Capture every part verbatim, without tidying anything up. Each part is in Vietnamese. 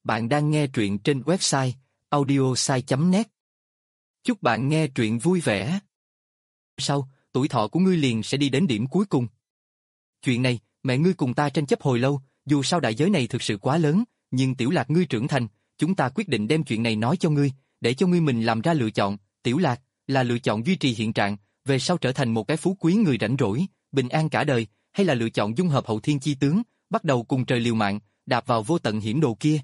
Bạn đang nghe truyện trên website audiosai chấm net. Chúc bạn nghe truyện vui vẻ. Sau, tuổi thọ của ngươi liền sẽ đi đến điểm cuối cùng. Chuyện này, mẹ ngươi cùng ta tranh chấp hồi lâu, dù sao đại giới này thực sự quá lớn, nhưng Tiểu Lạc ngươi trưởng thành, chúng ta quyết định đem chuyện này nói cho ngươi, để cho ngươi mình làm ra lựa chọn. Tiểu Lạc là lựa chọn duy trì hiện trạng, về sau trở thành một cái phú quý người rảnh rỗi, bình an cả đời, hay là lựa chọn dung hợp hậu thiên chi tướng, bắt đầu cùng trời liều mạng, đạp vào vô tận hiểm đồ kia.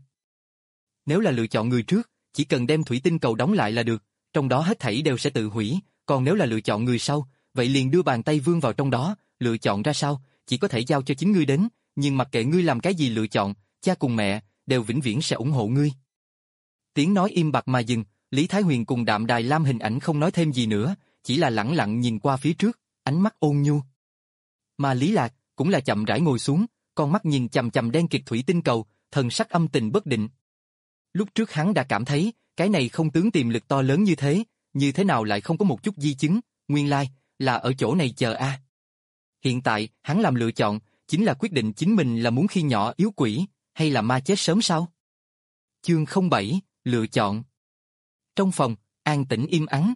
Nếu là lựa chọn người trước, chỉ cần đem thủy tinh cầu đóng lại là được, trong đó hết thảy đều sẽ tự hủy, còn nếu là lựa chọn người sau, vậy liền đưa bàn tay vươn vào trong đó, lựa chọn ra sao, chỉ có thể giao cho chính ngươi đến, nhưng mặc kệ ngươi làm cái gì lựa chọn, cha cùng mẹ đều vĩnh viễn sẽ ủng hộ ngươi. Tiếng nói im bặt mà dừng, Lý Thái Huyền cùng Đạm Đài Lam hình ảnh không nói thêm gì nữa, chỉ là lẳng lặng nhìn qua phía trước, ánh mắt ôn nhu. Mà Lý Lạc cũng là chậm rãi ngồi xuống, con mắt nhìn chằm chằm đen kịt thủy tinh cầu, thần sắc âm tình bất định. Lúc trước hắn đã cảm thấy, cái này không tướng tiềm lực to lớn như thế, như thế nào lại không có một chút di chứng, nguyên lai, là ở chỗ này chờ a. Hiện tại, hắn làm lựa chọn, chính là quyết định chính mình là muốn khi nhỏ yếu quỷ, hay là ma chết sớm sau. Chương không bảy, lựa chọn. Trong phòng, an tĩnh im ắng.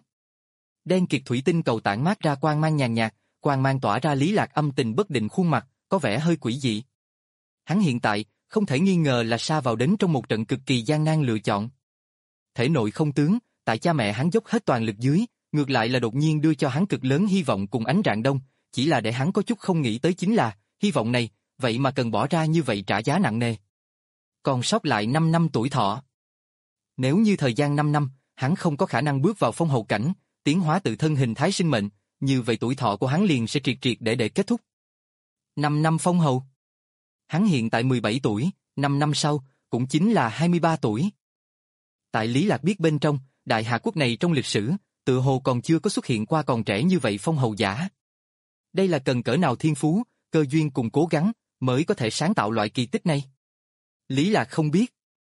Đen kịt thủy tinh cầu tản mát ra quang mang nhàn nhạt, quang mang tỏa ra Lý Lạc âm tình bất định khuôn mặt, có vẻ hơi quỷ dị. Hắn hiện tại, không thể nghi ngờ là sa vào đến trong một trận cực kỳ gian nan lựa chọn. Thể nội không tướng, tại cha mẹ hắn dốc hết toàn lực dưới, ngược lại là đột nhiên đưa cho hắn cực lớn hy vọng cùng ánh rạng đông, chỉ là để hắn có chút không nghĩ tới chính là, hy vọng này, vậy mà cần bỏ ra như vậy trả giá nặng nề. Còn sót lại năm năm tuổi thọ. Nếu như thời gian năm năm, hắn không có khả năng bước vào phong hầu cảnh, tiến hóa tự thân hình thái sinh mệnh, như vậy tuổi thọ của hắn liền sẽ triệt triệt để để kết thúc. năm năm phong hầu. Hắn hiện tại mười bảy tuổi, năm năm sau, cũng chính là hai mươi ba tuổi. Tại Lý Lạc biết bên trong, Đại Hà Quốc này trong lịch sử, tự hồ còn chưa có xuất hiện qua còn trẻ như vậy phong hầu giả. Đây là cần cỡ nào thiên phú, cơ duyên cùng cố gắng, mới có thể sáng tạo loại kỳ tích này. Lý Lạc không biết.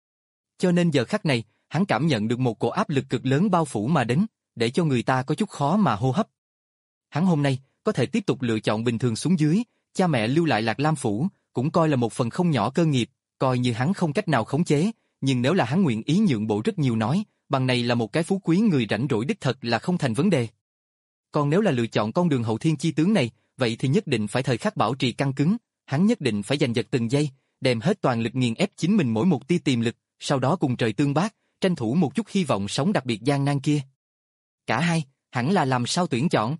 Cho nên giờ khắc này, hắn cảm nhận được một cổ áp lực cực lớn bao phủ mà đến, để cho người ta có chút khó mà hô hấp. Hắn hôm nay, có thể tiếp tục lựa chọn bình thường xuống dưới, cha mẹ lưu lại Lạc Lam Phủ, cũng coi là một phần không nhỏ cơ nghiệp, coi như hắn không cách nào khống chế, nhưng nếu là hắn nguyện ý nhượng bộ rất nhiều nói, bằng này là một cái phú quý người rảnh rỗi đích thật là không thành vấn đề. Còn nếu là lựa chọn con đường hậu thiên chi tướng này, vậy thì nhất định phải thời khắc bảo trì căng cứng, hắn nhất định phải giành giật từng giây, đem hết toàn lực nghiền ép chính mình mỗi một tia tiềm lực, sau đó cùng trời tương bác, tranh thủ một chút hy vọng sống đặc biệt gian nan kia. Cả hai, hẳn là làm sao tuyển chọn?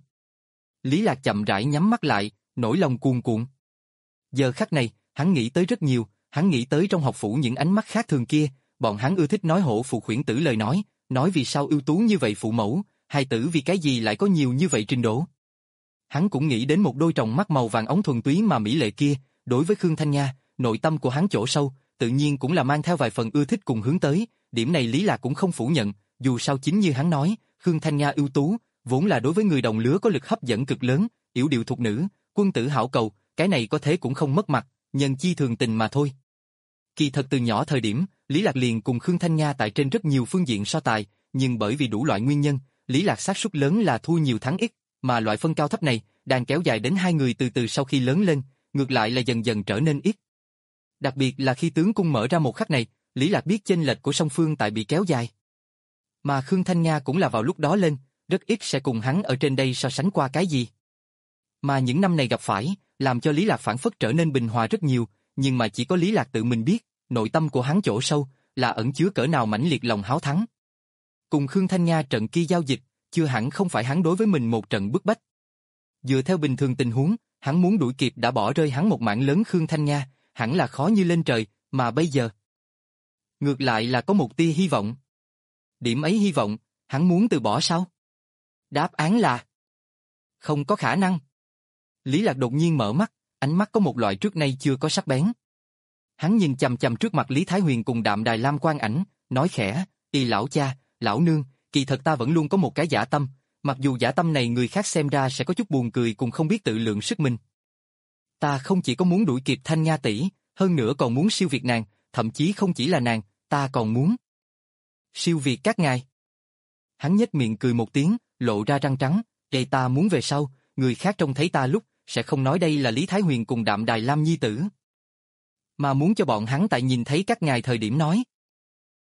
Lý Lạc chậm rãi nhắm mắt lại, nỗi lòng cuồn cuộn. Giờ khắc này, hắn nghĩ tới rất nhiều, hắn nghĩ tới trong học phủ những ánh mắt khác thường kia, bọn hắn ưa thích nói hổ phụ khuyển tử lời nói, nói vì sao ưu tú như vậy phụ mẫu, hài tử vì cái gì lại có nhiều như vậy trình độ. Hắn cũng nghĩ đến một đôi tròng mắt màu vàng óng thuần túy mà mỹ lệ kia, đối với Khương Thanh Nha, nội tâm của hắn chỗ sâu, tự nhiên cũng là mang theo vài phần ưa thích cùng hướng tới, điểm này Lý Lạc cũng không phủ nhận, dù sao chính như hắn nói, Khương Thanh Nha ưu tú, vốn là đối với người đồng lứa có lực hấp dẫn cực lớn, yểu điệu thục nữ, quân tử hảo cầu, cái này có thế cũng không mất mặt, nhân chi thường tình mà thôi. Kỳ thật từ nhỏ thời điểm, Lý Lạc liền cùng Khương Thanh Nha tại trên rất nhiều phương diện so tài, nhưng bởi vì đủ loại nguyên nhân, Lý Lạc xác suất lớn là thua nhiều thắng ít, mà loại phân cao thấp này đang kéo dài đến hai người từ từ sau khi lớn lên, ngược lại là dần dần trở nên ít. Đặc biệt là khi tướng cung mở ra một khắc này, Lý Lạc biết chênh lệch của song phương tại bị kéo dài. Mà Khương Thanh Nha cũng là vào lúc đó lên, rất ít sẽ cùng hắn ở trên đây so sánh qua cái gì. Mà những năm này gặp phải, làm cho Lý Lạc phản phất trở nên bình hòa rất nhiều, nhưng mà chỉ có Lý Lạc tự mình biết, nội tâm của hắn chỗ sâu, là ẩn chứa cỡ nào mãnh liệt lòng háo thắng. Cùng Khương Thanh Nha trận kia giao dịch, chưa hẳn không phải hắn đối với mình một trận bức bách. Dựa theo bình thường tình huống, hắn muốn đuổi kịp đã bỏ rơi hắn một mảng lớn Khương Thanh Nha, hẳn là khó như lên trời, mà bây giờ. Ngược lại là có một tia hy vọng. Điểm ấy hy vọng, hắn muốn từ bỏ sao? Đáp án là không có khả năng. Lý Lạc đột nhiên mở mắt, ánh mắt có một loại trước nay chưa có sắc bén. Hắn nhìn chằm chằm trước mặt Lý Thái Huyền cùng Đạm Đài Lam quan ảnh, nói khẽ, y lão cha, lão nương, kỳ thật ta vẫn luôn có một cái dã tâm, mặc dù dã tâm này người khác xem ra sẽ có chút buồn cười cùng không biết tự lượng sức mình. Ta không chỉ có muốn đuổi kịp Thanh Nha tỷ, hơn nữa còn muốn siêu việt nàng, thậm chí không chỉ là nàng, ta còn muốn siêu việt các ngài. Hắn nhếch miệng cười một tiếng, lộ ra răng trắng, vậy ta muốn về sau, người khác trông thấy ta lúc, sẽ không nói đây là Lý Thái Huyền cùng Đạm Đài Lam nhi tử. Mà muốn cho bọn hắn tại nhìn thấy các ngài thời điểm nói.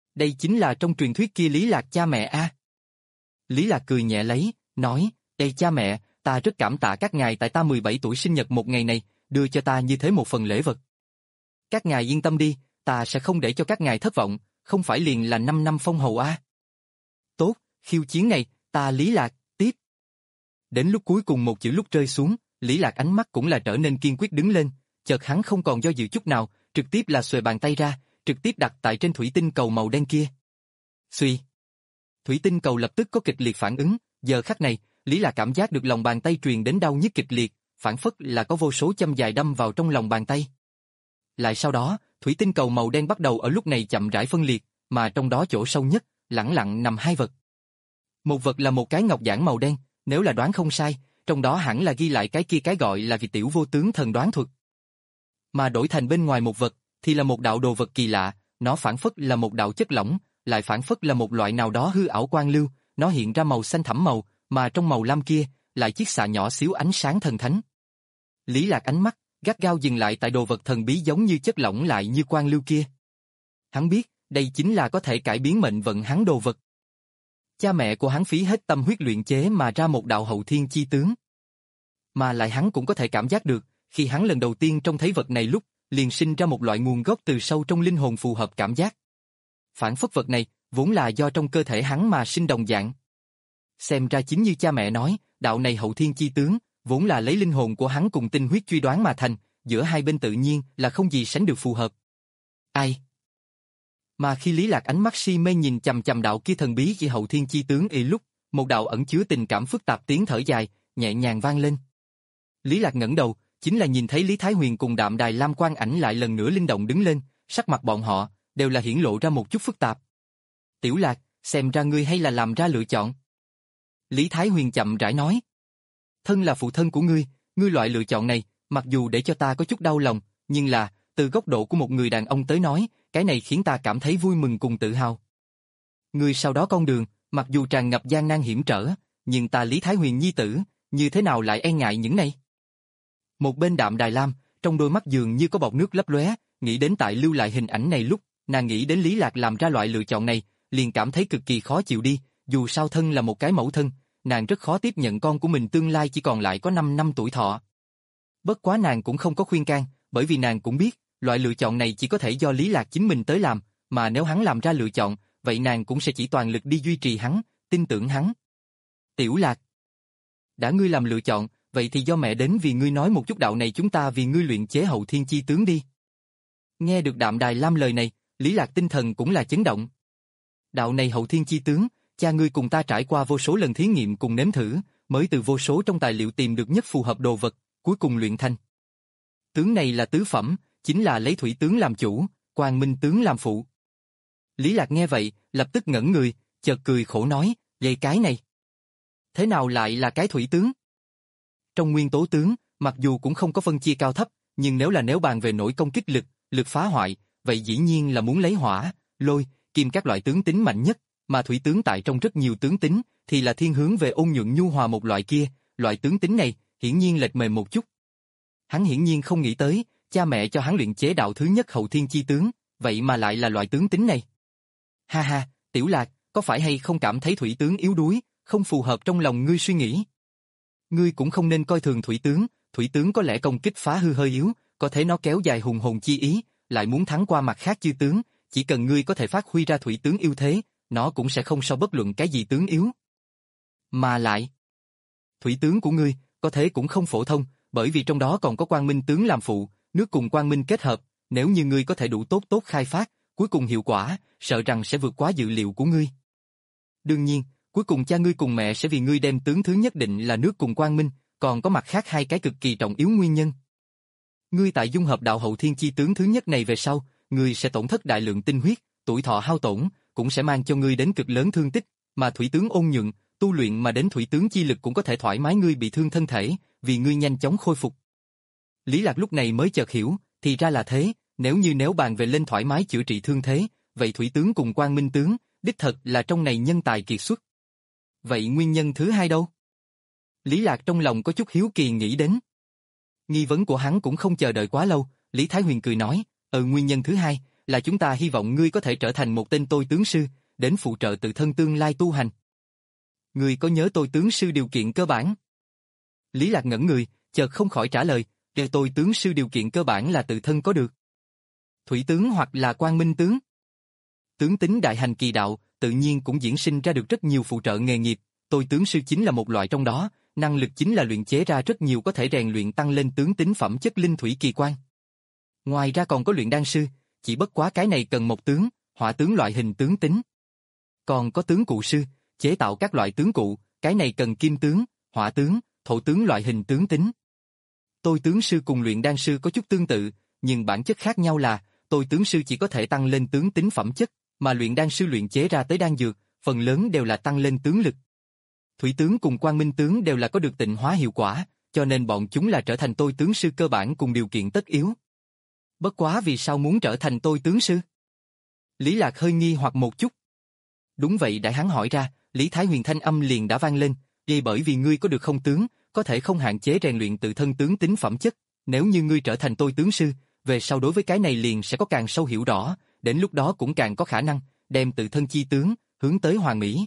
Đây chính là trong truyền thuyết kia Lý Lạc cha mẹ a. Lý Lạc cười nhẹ lấy, nói, đây cha mẹ, ta rất cảm tạ các ngài tại ta mười bảy tuổi sinh nhật một ngày này, đưa cho ta như thế một phần lễ vật. Các ngài yên tâm đi, ta sẽ không để cho các ngài thất vọng, không phải liền là năm năm phong hầu a. Tốt, khiêu chiến này, ta Lý Lạc, tiếp. Đến lúc cuối cùng một chữ lúc rơi xuống, Lý Lạc ánh mắt cũng là trở nên kiên quyết đứng lên, chợt hắn không còn do dự chút nào, trực tiếp là xuề bàn tay ra, trực tiếp đặt tại trên thủy tinh cầu màu đen kia. Xuy. Thủy tinh cầu lập tức có kịch liệt phản ứng, giờ khắc này, Lý Lạc cảm giác được lòng bàn tay truyền đến đau nhức kịch liệt, phản phất là có vô số châm dài đâm vào trong lòng bàn tay. Lại sau đó, thủy tinh cầu màu đen bắt đầu ở lúc này chậm rãi phân liệt, mà trong đó chỗ sâu nhất, lẳng lặng nằm hai vật. Một vật là một cái ngọc giản màu đen, nếu là đoán không sai, trong đó hẳn là ghi lại cái kia cái gọi là kỳ tiểu vô tướng thần đoán thuật. Mà đổi thành bên ngoài một vật, thì là một đạo đồ vật kỳ lạ, nó phản phất là một đạo chất lỏng, lại phản phất là một loại nào đó hư ảo quang lưu, nó hiện ra màu xanh thẳm màu, mà trong màu lam kia, lại chiếc xạ nhỏ xíu ánh sáng thần thánh. Lý Lạc ánh mắt, gắt gao dừng lại tại đồ vật thần bí giống như chất lỏng lại như quang lưu kia. Hắn biết, đây chính là có thể cải biến mệnh vận hắn đồ vật. Cha mẹ của hắn phí hết tâm huyết luyện chế mà ra một đạo hậu thiên chi tướng. Mà lại hắn cũng có thể cảm giác được, khi hắn lần đầu tiên trông thấy vật này lúc, liền sinh ra một loại nguồn gốc từ sâu trong linh hồn phù hợp cảm giác. Phản phất vật này, vốn là do trong cơ thể hắn mà sinh đồng dạng. Xem ra chính như cha mẹ nói, đạo này hậu thiên chi tướng, vốn là lấy linh hồn của hắn cùng tinh huyết truy đoán mà thành, giữa hai bên tự nhiên là không gì sánh được phù hợp. Ai? Mà khi Lý Lạc ánh mắt si mê nhìn chằm chằm đạo kia thần bí chỉ hậu thiên chi tướng y lúc, một đạo ẩn chứa tình cảm phức tạp tiếng thở dài, nhẹ nhàng vang lên. Lý Lạc ngẩng đầu, chính là nhìn thấy Lý Thái Huyền cùng Đạm Đài Lam quang ảnh lại lần nữa linh động đứng lên, sắc mặt bọn họ đều là hiển lộ ra một chút phức tạp. Tiểu Lạc, xem ra ngươi hay là làm ra lựa chọn. Lý Thái Huyền chậm rãi nói. Thân là phụ thân của ngươi, ngươi loại lựa chọn này, mặc dù để cho ta có chút đau lòng, nhưng là, từ góc độ của một người đàn ông tới nói, cái này khiến ta cảm thấy vui mừng cùng tự hào. Ngươi sau đó con đường, mặc dù tràn ngập gian nan hiểm trở, nhưng ta Lý Thái Huyền nhi tử, như thế nào lại e ngại những này? Một bên Đạm Đài Lam, trong đôi mắt dường như có bọt nước lấp lóe, nghĩ đến tại lưu lại hình ảnh này lúc, nàng nghĩ đến Lý Lạc làm ra loại lựa chọn này, liền cảm thấy cực kỳ khó chịu đi, dù sao thân là một cái mẫu thân, nàng rất khó tiếp nhận con của mình tương lai chỉ còn lại có năm năm tuổi thọ. Bất quá nàng cũng không có khuyên can, bởi vì nàng cũng biết, loại lựa chọn này chỉ có thể do Lý Lạc chính mình tới làm, mà nếu hắn làm ra lựa chọn, vậy nàng cũng sẽ chỉ toàn lực đi duy trì hắn, tin tưởng hắn. Tiểu Lạc, đã ngươi làm lựa chọn, vậy thì do mẹ đến vì ngươi nói một chút đạo này chúng ta vì ngươi luyện chế hậu thiên chi tướng đi. Nghe được Đạm Đài Lam lời này, Lý Lạc tinh thần cũng là chấn động. Đạo này hậu thiên chi tướng, cha ngươi cùng ta trải qua vô số lần thí nghiệm cùng nếm thử, mới từ vô số trong tài liệu tìm được nhất phù hợp đồ vật, cuối cùng luyện thành. Tướng này là tứ phẩm, chính là lấy thủy tướng làm chủ, quang minh tướng làm phụ. Lý Lạc nghe vậy, lập tức ngẩn người, chợt cười khổ nói, vậy cái này thế nào lại là cái thủy tướng? Trong nguyên tố tướng, mặc dù cũng không có phân chia cao thấp, nhưng nếu là nếu bàn về nổi công kích lực, lực phá hoại, vậy dĩ nhiên là muốn lấy hỏa, lôi, kim các loại tướng tính mạnh nhất, mà thủy tướng tại trong rất nhiều tướng tính, thì là thiên hướng về ôn nhuận nhu hòa một loại kia, loại tướng tính này, hiển nhiên lệch mềm một chút. Hắn hiển nhiên không nghĩ tới, cha mẹ cho hắn luyện chế đạo thứ nhất hậu thiên chi tướng, vậy mà lại là loại tướng tính này. Ha ha, Tiểu Lạc, có phải hay không cảm thấy thủy tướng yếu đuối, không phù hợp trong lòng ngươi suy nghĩ? Ngươi cũng không nên coi thường thủy tướng, thủy tướng có lẽ công kích phá hư hơi yếu, có thể nó kéo dài hùng hồn chi ý, lại muốn thắng qua mặt khác chư tướng, chỉ cần ngươi có thể phát huy ra thủy tướng ưu thế, nó cũng sẽ không so bất luận cái gì tướng yếu. Mà lại, thủy tướng của ngươi, có thể cũng không phổ thông, bởi vì trong đó còn có quang minh tướng làm phụ, nước cùng quang minh kết hợp, nếu như ngươi có thể đủ tốt tốt khai phát, cuối cùng hiệu quả, sợ rằng sẽ vượt quá dự liệu của ngươi. Đương nhiên, cuối cùng cha ngươi cùng mẹ sẽ vì ngươi đem tướng thứ nhất định là nước cùng quang minh, còn có mặt khác hai cái cực kỳ trọng yếu nguyên nhân. Ngươi tại dung hợp đạo hậu thiên chi tướng thứ nhất này về sau, ngươi sẽ tổn thất đại lượng tinh huyết, tuổi thọ hao tổn, cũng sẽ mang cho ngươi đến cực lớn thương tích, mà thủy tướng ôn nhuận, tu luyện mà đến thủy tướng chi lực cũng có thể thoải mái ngươi bị thương thân thể, vì ngươi nhanh chóng khôi phục. Lý Lạc lúc này mới chợt hiểu, thì ra là thế, nếu như nếu bàn về lên thoải mái chữa trị thương thế, vậy thủy tướng cùng quang minh tướng, đích thật là trong này nhân tài kiệt xuất. Vậy nguyên nhân thứ hai đâu? Lý Lạc trong lòng có chút hiếu kỳ nghĩ đến. Nghi vấn của hắn cũng không chờ đợi quá lâu, Lý Thái Huyền cười nói, ừ nguyên nhân thứ hai, là chúng ta hy vọng ngươi có thể trở thành một tên tôi tướng sư, đến phụ trợ tự thân tương lai tu hành. Ngươi có nhớ tôi tướng sư điều kiện cơ bản? Lý Lạc ngẩn người, chợt không khỏi trả lời, để tôi tướng sư điều kiện cơ bản là tự thân có được thủy tướng hoặc là quang minh tướng. Tướng tính đại hành kỳ đạo, tự nhiên cũng diễn sinh ra được rất nhiều phụ trợ nghề nghiệp, tôi tướng sư chính là một loại trong đó, năng lực chính là luyện chế ra rất nhiều có thể rèn luyện tăng lên tướng tính phẩm chất linh thủy kỳ quan. Ngoài ra còn có luyện đan sư, chỉ bất quá cái này cần một tướng, hỏa tướng loại hình tướng tính. Còn có tướng cụ sư, chế tạo các loại tướng cụ, cái này cần kim tướng, hỏa tướng, thổ tướng loại hình tướng tính. Tôi tướng sư cùng luyện đan sư có chút tương tự, nhưng bản chất khác nhau là, tôi tướng sư chỉ có thể tăng lên tướng tính phẩm chất, mà luyện đan sư luyện chế ra tới đan dược, phần lớn đều là tăng lên tướng lực. Thủy tướng cùng quang minh tướng đều là có được tịnh hóa hiệu quả, cho nên bọn chúng là trở thành tôi tướng sư cơ bản cùng điều kiện tất yếu. Bất quá vì sao muốn trở thành tôi tướng sư? Lý Lạc hơi nghi hoặc một chút. Đúng vậy, đại hắn hỏi ra, Lý Thái Huyền thanh âm liền đã vang lên, vì bởi vì ngươi có được không tướng, có thể không hạn chế rèn luyện tự thân tướng tính phẩm chất, nếu như ngươi trở thành tôi tướng sư, về sau đối với cái này liền sẽ có càng sâu hiểu rõ, đến lúc đó cũng càng có khả năng đem tự thân chi tướng hướng tới hoàn mỹ.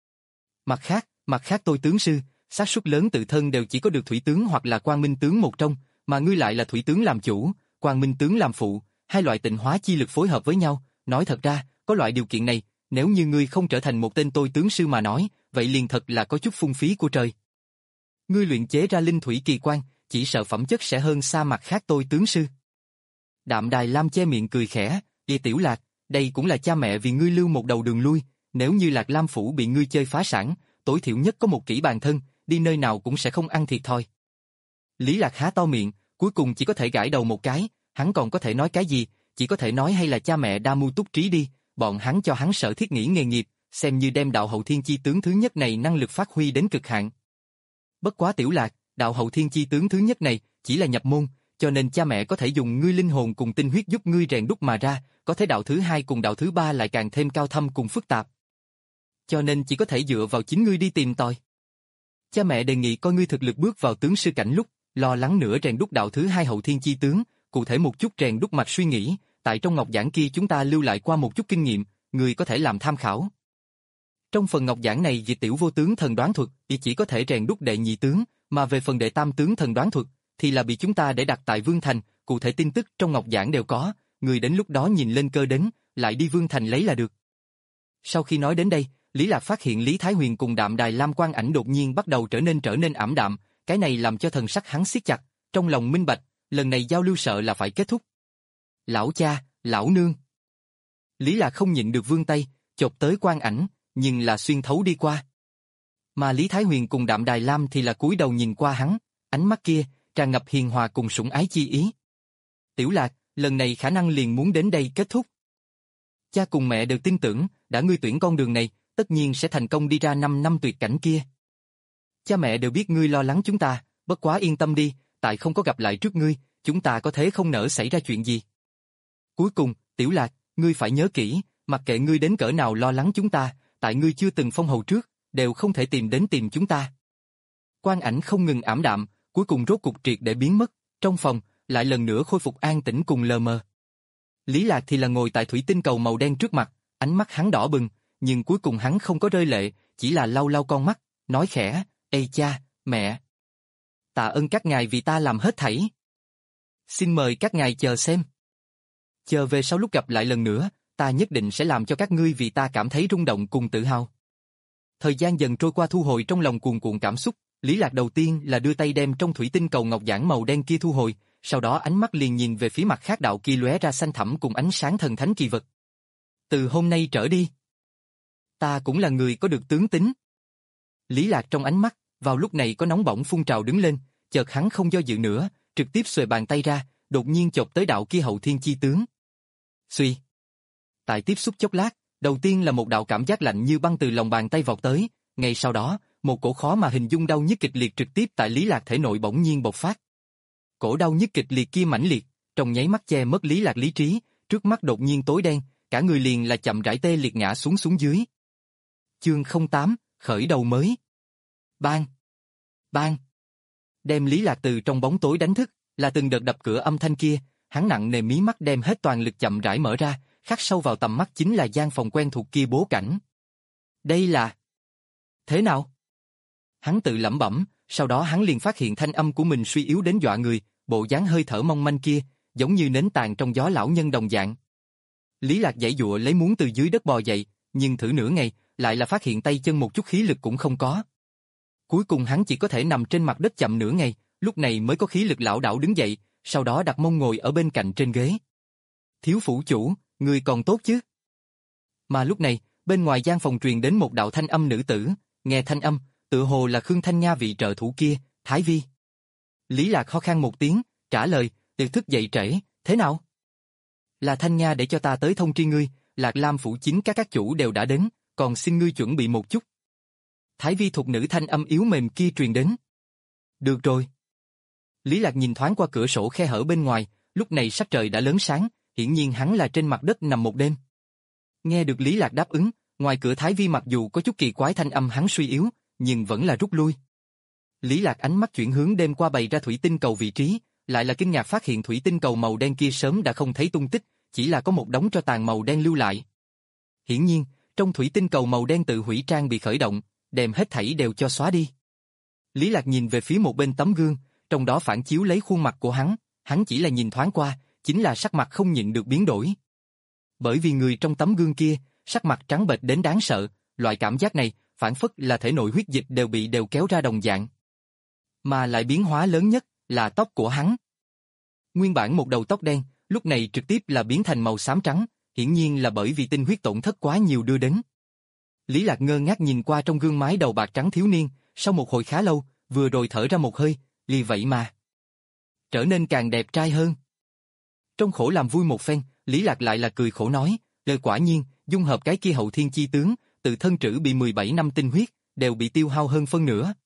Mặt khác, mặt khác tôi tướng sư, xác suất lớn tự thân đều chỉ có được thủy tướng hoặc là quang minh tướng một trong, mà ngươi lại là thủy tướng làm chủ, quang minh tướng làm phụ, hai loại tịnh hóa chi lực phối hợp với nhau, nói thật ra, có loại điều kiện này, nếu như ngươi không trở thành một tên tôi tướng sư mà nói, vậy liền thật là có chút phung phí của trời. Ngươi luyện chế ra linh thủy kỳ quan, chỉ sợ phẩm chất sẽ hơn xa mặt khác tôi tướng sư. Đạm Đài Lam che miệng cười khẽ, "Ê Tiểu Lạc, đây cũng là cha mẹ vì ngươi lưu một đầu đường lui, nếu như Lạc Lam phủ bị ngươi chơi phá sản, tối thiểu nhất có một kỹ bàn thân, đi nơi nào cũng sẽ không ăn thiệt thòi." Lý Lạc há to miệng, cuối cùng chỉ có thể gãi đầu một cái, hắn còn có thể nói cái gì, chỉ có thể nói hay là cha mẹ đa mưu túc trí đi, bọn hắn cho hắn sở thiết nghĩ nghề nghiệp, xem như đem đạo hậu thiên chi tướng thứ nhất này năng lực phát huy đến cực hạn. Bất quá Tiểu Lạc, đạo hậu thiên chi tướng thứ nhất này chỉ là nhập môn, cho nên cha mẹ có thể dùng ngươi linh hồn cùng tinh huyết giúp ngươi rèn đúc mà ra, có thể đạo thứ hai cùng đạo thứ ba lại càng thêm cao thâm cùng phức tạp. Cho nên chỉ có thể dựa vào chính ngươi đi tìm tòi. Cha mẹ đề nghị coi ngươi thực lực bước vào tướng sư cảnh lúc, lo lắng nữa rèn đúc đạo thứ hai hậu thiên chi tướng, cụ thể một chút rèn đúc mạch suy nghĩ, tại trong ngọc giảng kia chúng ta lưu lại qua một chút kinh nghiệm, ngươi có thể làm tham khảo. Trong phần ngọc giảng này về tiểu vô tướng thần đoán thuật, thì chỉ có thể rèn đúc đệ nhị tướng, mà về phần đệ tam tướng thần đoán thuật, thì là bị chúng ta để đặt tại Vương Thành, cụ thể tin tức trong ngọc giảng đều có, người đến lúc đó nhìn lên cơ đến, lại đi Vương Thành lấy là được. Sau khi nói đến đây, Lý Lạc phát hiện Lý Thái Huyền cùng Đạm Đài Lam quang ảnh đột nhiên bắt đầu trở nên trở nên ảm đạm, cái này làm cho thần sắc hắn siết chặt, trong lòng minh bạch, lần này giao lưu sợ là phải kết thúc. Lão cha, lão nương. Lý Lạc không nhịn được vươn tay, chộp tới quang ảnh, nhưng là xuyên thấu đi qua. Mà Lý Thái Huyền cùng Đạm Đài Lam thì là cúi đầu nhìn qua hắn, ánh mắt kia tràn ngập hiền hòa cùng sủng ái chi ý. Tiểu Lạc, lần này khả năng liền muốn đến đây kết thúc. Cha cùng mẹ đều tin tưởng, đã ngươi tuyển con đường này, tất nhiên sẽ thành công đi ra năm năm tuyệt cảnh kia. Cha mẹ đều biết ngươi lo lắng chúng ta, bất quá yên tâm đi, tại không có gặp lại trước ngươi, chúng ta có thế không nỡ xảy ra chuyện gì. Cuối cùng, Tiểu Lạc, ngươi phải nhớ kỹ, mặc kệ ngươi đến cỡ nào lo lắng chúng ta, tại ngươi chưa từng phong hầu trước, đều không thể tìm đến tìm chúng ta. Quang ảnh không ngừng ảm đạm, cuối cùng rốt cục triệt để biến mất, trong phòng, lại lần nữa khôi phục an tĩnh cùng lờ mờ. Lý Lạc thì là ngồi tại thủy tinh cầu màu đen trước mặt, ánh mắt hắn đỏ bừng, nhưng cuối cùng hắn không có rơi lệ, chỉ là lau lau con mắt, nói khẽ, "Ê cha, mẹ. Tạ ơn các ngài vì ta làm hết thảy. Xin mời các ngài chờ xem. Chờ về sau lúc gặp lại lần nữa, ta nhất định sẽ làm cho các ngươi vì ta cảm thấy rung động cùng tự hào." Thời gian dần trôi qua thu hồi trong lòng cuồn cuộn cảm xúc, Lý Lạc đầu tiên là đưa tay đem trong thủy tinh cầu ngọc giản màu đen kia thu hồi, sau đó ánh mắt liền nhìn về phía mặt khác đạo kia lóe ra xanh thẳm cùng ánh sáng thần thánh kỳ vật. Từ hôm nay trở đi, ta cũng là người có được tướng tính. Lý Lạc trong ánh mắt, vào lúc này có nóng bỏng phun trào đứng lên, chợt hắn không do dự nữa, trực tiếp xuề bàn tay ra, đột nhiên chộp tới đạo kia hậu thiên chi tướng. Xuy. Tại tiếp xúc chốc lát, đầu tiên là một đạo cảm giác lạnh như băng từ lòng bàn tay vọt tới, ngay sau đó, một cổ khó mà hình dung đau nhức kịch liệt trực tiếp tại Lý Lạc thể nội bỗng nhiên bộc phát. Cổ đau nhức kịch liệt kia mãnh liệt, trong nháy mắt che mất Lý Lạc lý trí, trước mắt đột nhiên tối đen, cả người liền là chậm rãi tê liệt ngã xuống xuống dưới. Chương không tám, khởi đầu mới. Bang! Bang! Đem Lý Lạc từ trong bóng tối đánh thức, là từng đợt đập cửa âm thanh kia, hắn nặng nề mí mắt đem hết toàn lực chậm rãi mở ra, khắc sâu vào tầm mắt chính là gian phòng quen thuộc kia bố cảnh. Đây là... thế nào? Hắn tự lẩm bẩm, sau đó hắn liền phát hiện thanh âm của mình suy yếu đến dọa người, bộ dáng hơi thở mong manh kia, giống như nến tàn trong gió lão nhân đồng dạng. Lý Lạc giãy giụa lấy muốn từ dưới đất bò dậy, nhưng thử nửa ngày, lại là phát hiện tay chân một chút khí lực cũng không có. Cuối cùng hắn chỉ có thể nằm trên mặt đất chậm nửa ngày, lúc này mới có khí lực lảo đảo đứng dậy, sau đó đặt mông ngồi ở bên cạnh trên ghế. Thiếu phủ chủ, người còn tốt chứ? Mà lúc này, bên ngoài gian phòng truyền đến một đạo thanh âm nữ tử, nghe thanh âm, tựa hồ là Khương Thanh Nha vị trợ thủ kia, Thái Vi. Lý Lạc ho khan một tiếng, trả lời, "Tiệc thức dậy trễ, thế nào?" "Là Thanh Nha để cho ta tới thông tri ngươi, Lạc Lam phủ chính các các chủ đều đã đến, còn xin ngươi chuẩn bị một chút." Thái Vi thuộc nữ thanh âm yếu mềm kia truyền đến. "Được rồi." Lý Lạc nhìn thoáng qua cửa sổ khe hở bên ngoài, lúc này sắc trời đã lớn sáng, hiển nhiên hắn là trên mặt đất nằm một đêm. Nghe được Lý Lạc đáp ứng, ngoài cửa Thái Vi mặc dù có chút kỳ quái thanh âm hắn suy yếu, nhưng vẫn là rút lui. Lý Lạc ánh mắt chuyển hướng đêm qua bày ra thủy tinh cầu vị trí, lại là kinh ngạc phát hiện thủy tinh cầu màu đen kia sớm đã không thấy tung tích, chỉ là có một đống tro tàn màu đen lưu lại. Hiển nhiên, trong thủy tinh cầu màu đen tự hủy trang bị khởi động, đem hết thảy đều cho xóa đi. Lý Lạc nhìn về phía một bên tấm gương, trong đó phản chiếu lấy khuôn mặt của hắn, hắn chỉ là nhìn thoáng qua, chính là sắc mặt không nhịn được biến đổi. Bởi vì người trong tấm gương kia, sắc mặt trắng bệch đến đáng sợ, loại cảm giác này, phản phất là thể nội huyết dịch đều bị đều kéo ra đồng dạng. Mà lại biến hóa lớn nhất là tóc của hắn. Nguyên bản một đầu tóc đen, lúc này trực tiếp là biến thành màu xám trắng, hiển nhiên là bởi vì tinh huyết tổn thất quá nhiều đưa đến. Lý Lạc ngơ ngác nhìn qua trong gương mái đầu bạc trắng thiếu niên, sau một hồi khá lâu, vừa rồi thở ra một hơi, vì vậy mà trở nên càng đẹp trai hơn. Trong khổ làm vui một phen, Lý Lạc lại là cười khổ nói, lời quả nhiên, dung hợp cái kia hậu thiên chi tướng, tự thân trữ bị mười bảy năm tinh huyết, đều bị tiêu hao hơn phân nửa.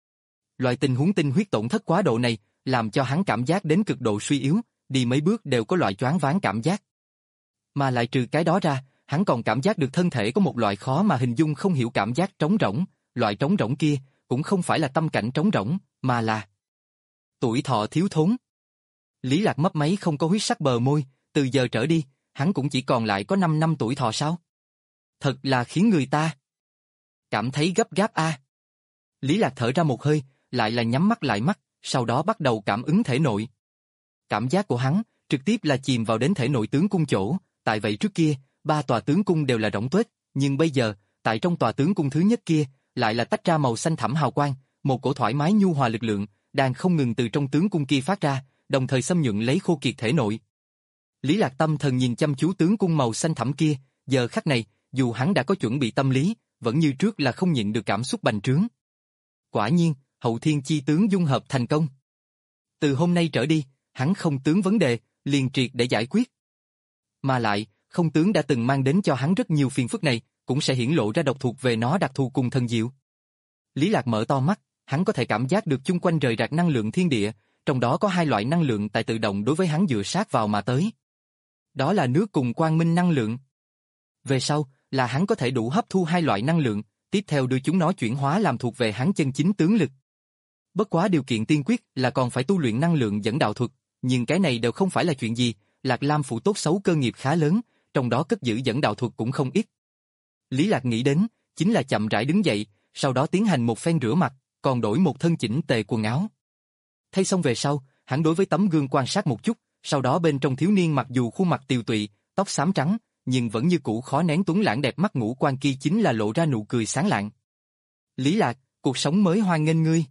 Loại tình huống tinh huyết tổn thất quá độ này, làm cho hắn cảm giác đến cực độ suy yếu, đi mấy bước đều có loại choáng váng cảm giác. Mà lại trừ cái đó ra, hắn còn cảm giác được thân thể có một loại khó mà hình dung không hiểu cảm giác trống rỗng, loại trống rỗng kia, cũng không phải là tâm cảnh trống rỗng, mà là tuổi thọ thiếu thốn. Lý Lạc mấp máy không có huyết sắc bờ môi, từ giờ trở đi, hắn cũng chỉ còn lại có năm năm tuổi thọ sao? Thật là khiến người ta cảm thấy gấp gáp a. Lý Lạc thở ra một hơi, lại là nhắm mắt lại mắt, sau đó bắt đầu cảm ứng thể nội. Cảm giác của hắn trực tiếp là chìm vào đến thể nội tướng cung chỗ, tại vậy trước kia, ba tòa tướng cung đều là rỗng tuếch, nhưng bây giờ, tại trong tòa tướng cung thứ nhất kia, lại là tách ra màu xanh thẳm hào quang, một cổ thoải mái nhu hòa lực lượng đang không ngừng từ trong tướng cung kia phát ra, đồng thời xâm nhuận lấy khô kiệt thể nội. Lý Lạc tâm thần nhìn chăm chú tướng cung màu xanh thẳm kia, giờ khắc này, dù hắn đã có chuẩn bị tâm lý, vẫn như trước là không nhịn được cảm xúc bành trướng. Quả nhiên, hậu thiên chi tướng dung hợp thành công. Từ hôm nay trở đi, hắn không tướng vấn đề, liền triệt để giải quyết. Mà lại, không tướng đã từng mang đến cho hắn rất nhiều phiền phức này, cũng sẽ hiển lộ ra độc thuộc về nó đặc thù cùng thần diệu. Lý Lạc mở to mắt, hắn có thể cảm giác được chung quanh rời rạc năng lượng thiên địa, trong đó có hai loại năng lượng tại tự động đối với hắn dựa sát vào mà tới. Đó là nước cùng quang minh năng lượng. Về sau, là hắn có thể đủ hấp thu hai loại năng lượng, tiếp theo đưa chúng nó chuyển hóa làm thuộc về hắn chân chính tướng lực. Bất quá điều kiện tiên quyết là còn phải tu luyện năng lượng dẫn đạo thuật, nhưng cái này đều không phải là chuyện gì, Lạc Lam phủ tốt xấu cơ nghiệp khá lớn, trong đó cất giữ dẫn đạo thuật cũng không ít. Lý Lạc nghĩ đến, chính là chậm rãi đứng dậy, sau đó tiến hành một phen rửa mặt, còn đổi một thân chỉnh tề quần áo. Thay xong về sau, hắn đối với tấm gương quan sát một chút, sau đó bên trong thiếu niên mặc dù khuôn mặt tiều tụy, tóc xám trắng, nhưng vẫn như cũ khó nén tuấn lãng đẹp mắt ngũ quan kia chính là lộ ra nụ cười sáng lạng. Lý Lạc, cuộc sống mới hoan nghênh ngươi.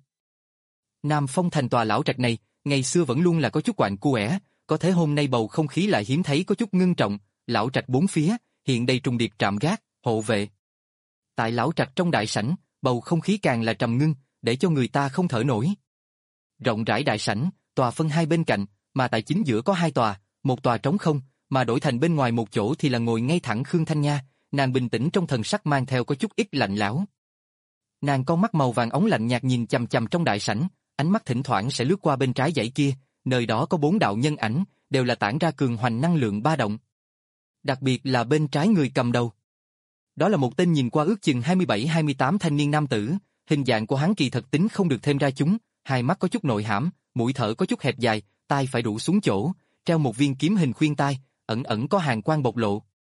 Nam Phong thành tòa lão trạch này, ngày xưa vẫn luôn là có chút quạnh quẻ, có thế hôm nay bầu không khí lại hiếm thấy có chút ngưng trọng, lão trạch bốn phía, hiện đầy trùng điệp trạm gác, hộ vệ. Tại lão trạch trong đại sảnh, bầu không khí càng là trầm ngưng, để cho người ta không thở nổi. Rộng rãi đại sảnh, tòa phân hai bên cạnh, mà tại chính giữa có hai tòa, một tòa trống không, mà đổi thành bên ngoài một chỗ thì là ngồi ngay thẳng Khương Thanh Nha, nàng bình tĩnh trong thần sắc mang theo có chút ít lạnh lẽo. Nàng con mắt màu vàng óng lạnh nhạt nhìn chằm chằm trong đại sảnh, ánh mắt thỉnh thoảng sẽ lướt qua bên trái dãy kia, nơi đó có bốn đạo nhân ảnh, đều là tản ra cường hoành năng lượng ba động. Đặc biệt là bên trái người cầm đầu. Đó là một tên nhìn qua ước chừng hai mươi bảy hai mươi tám thanh niên nam tử, hình dạng của hắn kỳ thật tính không được thêm ra chúng, hai mắt có chút nội hãm, mũi thở có chút hẹp dài, tai phải rũ xuống chỗ, treo một viên kiếm hình khuyên tai, ẩn ẩn có hàn quang bộc lộ.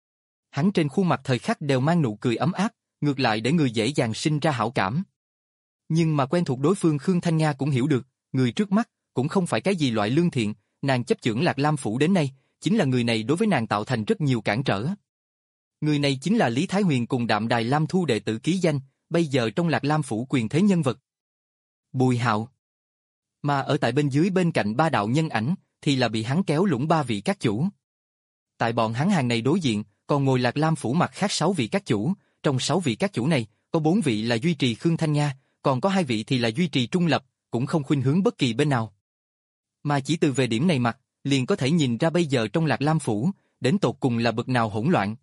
Hắn trên khuôn mặt thời khắc đều mang nụ cười ấm áp, ngược lại để người dễ dàng sinh ra hảo cảm. Nhưng mà quen thuộc đối phương Khương Thanh Nga cũng hiểu được, người trước mắt cũng không phải cái gì loại lương thiện, nàng chấp chưởng Lạc Lam phủ đến nay, chính là người này đối với nàng tạo thành rất nhiều cản trở. Người này chính là Lý Thái Huyền cùng Đạm Đài Lam Thu đệ tử ký danh, bây giờ trong Lạc Lam phủ quyền thế nhân vật. Bùi Hạo. Mà ở tại bên dưới bên cạnh ba đạo nhân ảnh, thì là bị hắn kéo lũng ba vị các chủ. Tại bọn hắn hàng này đối diện, còn ngồi Lạc Lam phủ mặt khác sáu vị các chủ, trong sáu vị các chủ này, có bốn vị là duy trì Khương Thanh Nga, còn có hai vị thì là duy trì trung lập, cũng không khuynh hướng bất kỳ bên nào. Mà chỉ từ về điểm này mặt, liền có thể nhìn ra bây giờ trong Lạc Lam phủ, đến tột cùng là bậc nào hỗn loạn.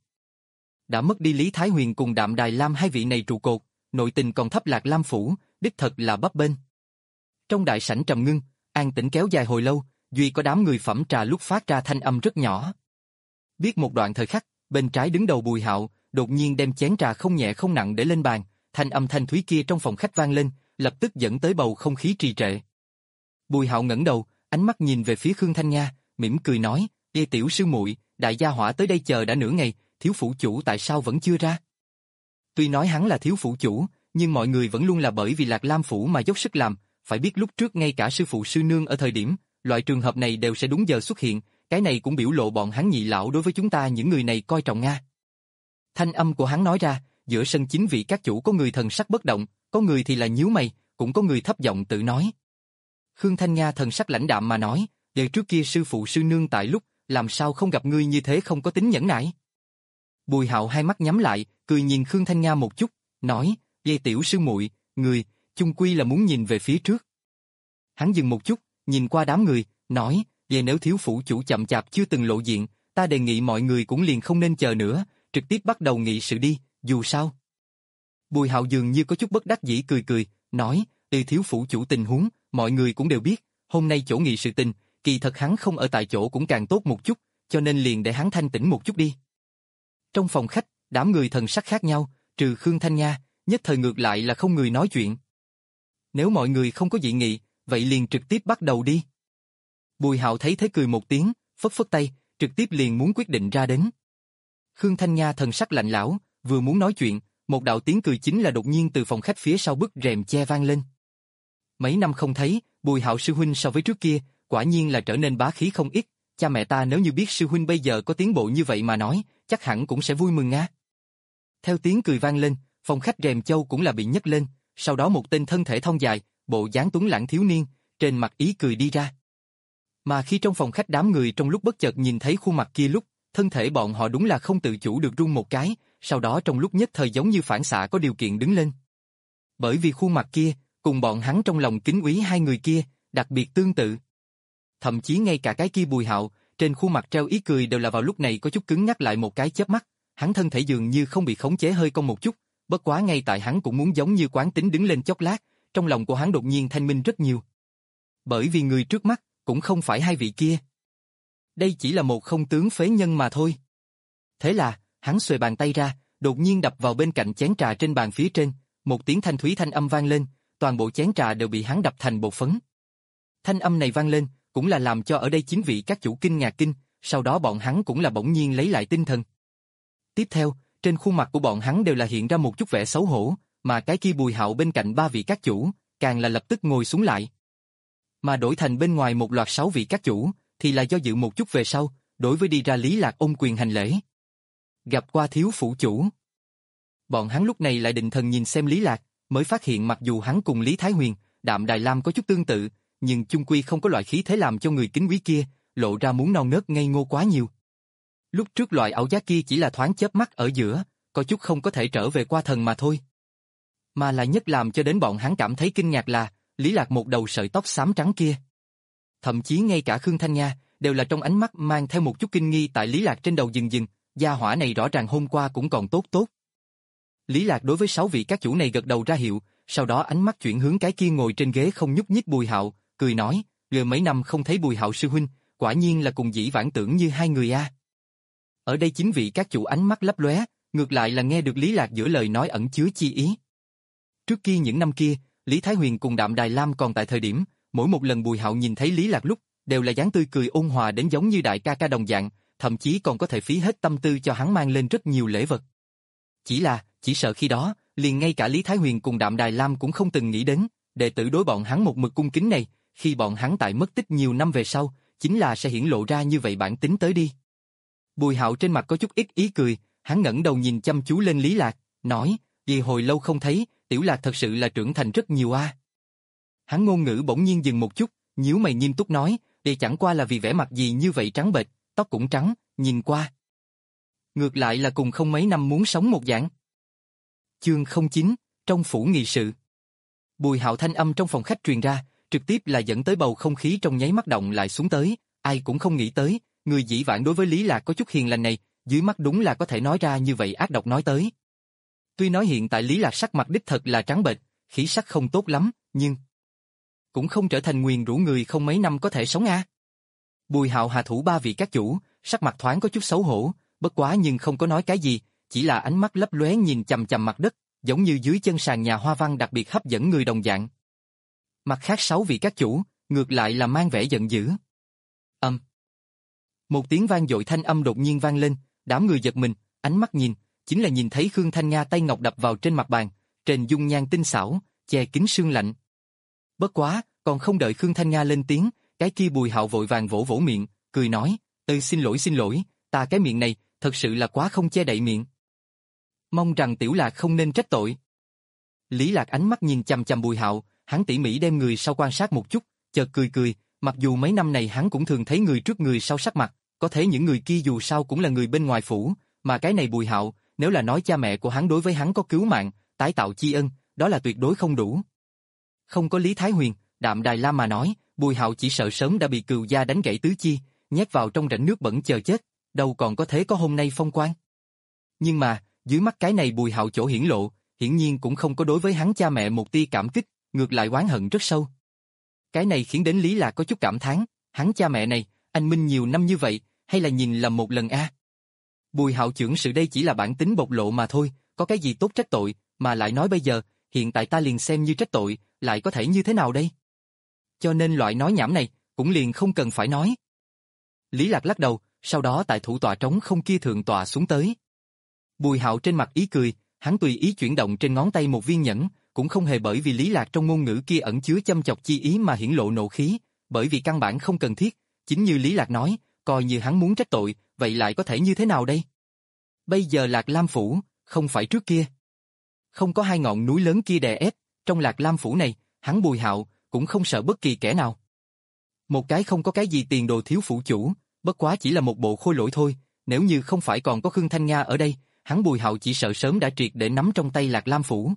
Đã mất đi Lý Thái Huyền cùng Đạm Đài Lam hai vị này trụ cột, nội tình còn thấp Lạc Lam phủ, đích thật là bấp bênh. Trong đại sảnh trầm ngưng, an tĩnh kéo dài hồi lâu, duy có đám người phẩm trà lúc phát ra thanh âm rất nhỏ. Biết một đoạn thời khắc, bên trái đứng đầu Bùi Hạo, đột nhiên đem chén trà không nhẹ không nặng để lên bàn, thanh âm thanh thúy kia trong phòng khách vang lên, lập tức dẫn tới bầu không khí trì trệ. Bùi Hạo ngẩng đầu, ánh mắt nhìn về phía Khương Thanh Nga, mỉm cười nói: "Ê tiểu sư muội, đại gia hỏa tới đây chờ đã nửa ngày, thiếu phủ chủ tại sao vẫn chưa ra?" Tuy nói hắn là thiếu phủ chủ, nhưng mọi người vẫn luôn là bởi vì Lạc Lam phủ mà dốc sức làm, phải biết lúc trước ngay cả sư phụ sư nương ở thời điểm, loại trường hợp này đều sẽ đúng giờ xuất hiện, cái này cũng biểu lộ bọn hắn nhị lão đối với chúng ta những người này coi trọng nga. Thanh âm của hắn nói ra, giữa sân chính vị các chủ có người thần sắc bất động, có người thì là nhíu mày, cũng có người thấp giọng tự nói. Khương Thanh Nga thần sắc lãnh đạm mà nói, "Đời trước kia sư phụ sư nương tại lúc, làm sao không gặp ngươi như thế không có tính nhẫn nại?" Bùi Hạo hai mắt nhắm lại, cười nhìn Khương Thanh Nga một chút, nói: "Dây tiểu sư muội, người, chung quy là muốn nhìn về phía trước." Hắn dừng một chút, nhìn qua đám người, nói: "Vậy nếu thiếu phủ chủ chậm chạp chưa từng lộ diện, ta đề nghị mọi người cũng liền không nên chờ nữa, trực tiếp bắt đầu nghị sự đi, dù sao." Bùi Hạo dường như có chút bất đắc dĩ cười cười, nói: "Từ thiếu phủ chủ tình huống, mọi người cũng đều biết, hôm nay chỗ nghị sự tình, kỳ thật hắn không ở tại chỗ cũng càng tốt một chút, cho nên liền để hắn thanh tĩnh một chút đi." Trong phòng khách, đám người thần sắc khác nhau, trừ Khương Thanh Nga, nhất thời ngược lại là không người nói chuyện. Nếu mọi người không có dị nghị, vậy liền trực tiếp bắt đầu đi. Bùi Hạo thấy thế cười một tiếng, phất phất tay, trực tiếp liền muốn quyết định ra đến. Khương Thanh Nga thần sắc lạnh lão, vừa muốn nói chuyện, một đạo tiếng cười chính là đột nhiên từ phòng khách phía sau bức rèm che vang lên. Mấy năm không thấy, Bùi Hạo sư huynh so với trước kia, quả nhiên là trở nên bá khí không ít, cha mẹ ta nếu như biết sư huynh bây giờ có tiến bộ như vậy mà nói, chắc hẳn cũng sẽ vui mừng nga. Theo tiếng cười vang lên, phòng khách rèm châu cũng là bị nhấc lên, sau đó một tên thân thể thon dài, bộ dáng tuấn lãng thiếu niên, trên mặt ý cười đi ra. Mà khi trong phòng khách đám người trong lúc bất chợt nhìn thấy khuôn mặt kia lúc, thân thể bọn họ đúng là không tự chủ được run một cái, sau đó trong lúc nhất thời giống như phản xạ có điều kiện đứng lên. Bởi vì khuôn mặt kia, cùng bọn hắn trong lòng kính úy hai người kia, đặc biệt tương tự. Thậm chí ngay cả cái kia Bùi Hạo, trên khuôn mặt treo ý cười đều là vào lúc này có chút cứng nhắc lại một cái chớp mắt, hắn thân thể dường như không bị khống chế hơi cong một chút, bất quá ngay tại hắn cũng muốn giống như quán tính đứng lên chốc lát, trong lòng của hắn đột nhiên thanh minh rất nhiều. Bởi vì người trước mắt, cũng không phải hai vị kia. Đây chỉ là một không tướng phế nhân mà thôi. Thế là, hắn xuề bàn tay ra, đột nhiên đập vào bên cạnh chén trà trên bàn phía trên, một tiếng thanh thúy thanh âm vang lên, toàn bộ chén trà đều bị hắn đập thành bột phấn. Thanh âm này vang lên, cũng là làm cho ở đây chính vị các chủ kinh ngạc kinh, sau đó bọn hắn cũng là bỗng nhiên lấy lại tinh thần. Tiếp theo, trên khuôn mặt của bọn hắn đều là hiện ra một chút vẻ xấu hổ, mà cái kia Bùi Hạo bên cạnh ba vị các chủ, càng là lập tức ngồi xuống lại. Mà đổi thành bên ngoài một loạt sáu vị các chủ, thì là do dự một chút về sau, đối với đi ra Lý Lạc ôm quyền hành lễ. Gặp qua thiếu phủ chủ. Bọn hắn lúc này lại định thần nhìn xem Lý Lạc, mới phát hiện mặc dù hắn cùng Lý Thái Huyền, Đạm Đài Lam có chút tương tự, nhưng chung quy không có loại khí thế làm cho người kính quý kia, lộ ra muốn non nớt ngây ngô quá nhiều. Lúc trước loại ảo giác kia chỉ là thoáng chớp mắt ở giữa, có chút không có thể trở về qua thần mà thôi. Mà là nhất làm cho đến bọn hắn cảm thấy kinh ngạc là, Lý Lạc một đầu sợi tóc xám trắng kia. Thậm chí ngay cả Khương Thanh Nga, đều là trong ánh mắt mang theo một chút kinh nghi tại Lý Lạc trên đầu dừng dừng, gia hỏa này rõ ràng hôm qua cũng còn tốt tốt. Lý Lạc đối với sáu vị các chủ này gật đầu ra hiệu, sau đó ánh mắt chuyển hướng cái kia ngồi trên ghế không nhúc nhích Bùi Hạo, cười nói, vừa mấy năm không thấy Bùi Hạo sư huynh, quả nhiên là cùng dĩ vãng tưởng như hai người a. Ở đây chính vị các chủ ánh mắt lấp lóe, ngược lại là nghe được Lý Lạc giữa lời nói ẩn chứa chi ý. Trước kia những năm kia, Lý Thái Huyền cùng Đạm Đài Lam còn tại thời điểm, mỗi một lần Bùi Hạo nhìn thấy Lý Lạc lúc, đều là dáng tươi cười ôn hòa đến giống như đại ca ca đồng dạng, thậm thậm chí còn có thể phí hết tâm tư cho hắn mang lên rất nhiều lễ vật. Chỉ là, chỉ sợ khi đó, liền ngay cả Lý Thái Huyền cùng Đạm Đài Lam cũng không từng nghĩ đến, đệ tử đối bọn hắn một mực cung kính này, khi bọn hắn tại mất tích nhiều năm về sau, chính là sẽ hiển lộ ra như vậy bản tính tới đi. Bùi Hạo trên mặt có chút ít ý cười, hắn ngẩng đầu nhìn chăm chú lên Lý Lạc, nói, vì hồi lâu không thấy, Tiểu Lạc thật sự là trưởng thành rất nhiều a. Hắn ngôn ngữ bỗng nhiên dừng một chút, nhíu mày nghiêm túc nói, đây chẳng qua là vì vẻ mặt gì như vậy trắng bệch, tóc cũng trắng, nhìn qua. Ngược lại là cùng không mấy năm muốn sống một dạng. Chương không chín, trong phủ nghị sự. Bùi Hạo thanh âm trong phòng khách truyền ra, trực tiếp là dẫn tới bầu không khí trong nháy mắt động lại xuống tới, ai cũng không nghĩ tới, người dĩ vãng đối với Lý Lạc có chút hiền lành này, dưới mắt đúng là có thể nói ra như vậy ác độc nói tới. Tuy nói hiện tại Lý Lạc sắc mặt đích thật là trắng bệch, khí sắc không tốt lắm, nhưng cũng không trở thành nguyền rủa người không mấy năm có thể sống a. Bùi Hạo hạ thủ ba vị các chủ, sắc mặt thoáng có chút xấu hổ, bất quá nhưng không có nói cái gì, chỉ là ánh mắt lấp lóe nhìn chằm chằm mặt đất, giống như dưới chân sàn nhà hoa văn đặc biệt hấp dẫn người đồng dạng. Mặt khác sáu vị các chủ, ngược lại là mang vẻ giận dữ. Âm. Một tiếng vang dội thanh âm đột nhiên vang lên, đám người giật mình, ánh mắt nhìn, chính là nhìn thấy Khương Thanh Nga tay ngọc đập vào trên mặt bàn, trên dung nhan tinh xảo, che kín sương lạnh. Bất quá, còn không đợi Khương Thanh Nga lên tiếng, cái kia Bùi Hạo vội vàng vỗ vỗ miệng, cười nói, "Ơi xin lỗi xin lỗi, ta cái miệng này, thật sự là quá không che đậy miệng. Mong rằng Tiểu Lạc không nên trách tội." Lý Lạc ánh mắt nhìn chằm chằm Bùi Hạo, hắn tỉ mỉ đem người sau quan sát một chút, chợt cười cười, mặc dù mấy năm này hắn cũng thường thấy người trước người sau sắc mặt, có thể những người kia dù sao cũng là người bên ngoài phủ, mà cái này Bùi Hạo, nếu là nói cha mẹ của hắn đối với hắn có cứu mạng, tái tạo tri ân, đó là tuyệt đối không đủ. Không có Lý Thái Huyền, Đạm Đài Lam mà nói, Bùi Hạo chỉ sợ sớm đã bị cừu gia đánh gãy tứ chi, nhét vào trong rãnh nước bẩn chờ chết, đâu còn có thế có hôm nay phong quang. Nhưng mà, dưới mắt cái này Bùi Hạo chỗ hiển lộ, hiển nhiên cũng không có đối với hắn cha mẹ một tia cảm kích, ngược lại oán hận rất sâu. Cái này khiến đến Lý Lạc có chút cảm thán, hắn cha mẹ này, anh minh nhiều năm như vậy, hay là nhìn lầm một lần a? Bùi Hạo trưởng sự đây chỉ là bản tính bộc lộ mà thôi, có cái gì tốt trách tội, mà lại nói bây giờ, hiện tại ta liền xem như trách tội, lại có thể như thế nào đây? Cho nên loại nói nhảm này, cũng liền không cần phải nói. Lý Lạc lắc đầu, sau đó tại thủ tọa trống không kia thượng tọa xuống tới. Bùi Hạo trên mặt ý cười, hắn tùy ý chuyển động trên ngón tay một viên nhẫn, cũng không hề bởi vì Lý Lạc trong ngôn ngữ kia ẩn chứa châm chọc chi ý mà hiển lộ nộ khí, bởi vì căn bản không cần thiết, chính như Lý Lạc nói, coi như hắn muốn trách tội, vậy lại có thể như thế nào đây? Bây giờ Lạc Lam phủ, không phải trước kia. Không có hai ngọn núi lớn kia đè ép, trong Lạc Lam phủ này, hắn Bùi Hạo cũng không sợ bất kỳ kẻ nào. Một cái không có cái gì tiền đồ thiếu phủ chủ, bất quá chỉ là một bộ khôi lỗi thôi, nếu như không phải còn có Khương Thanh Nga ở đây, hắn Bùi Hạo chỉ sợ sớm đã triệt để nắm trong tay Lạc Lam phủ.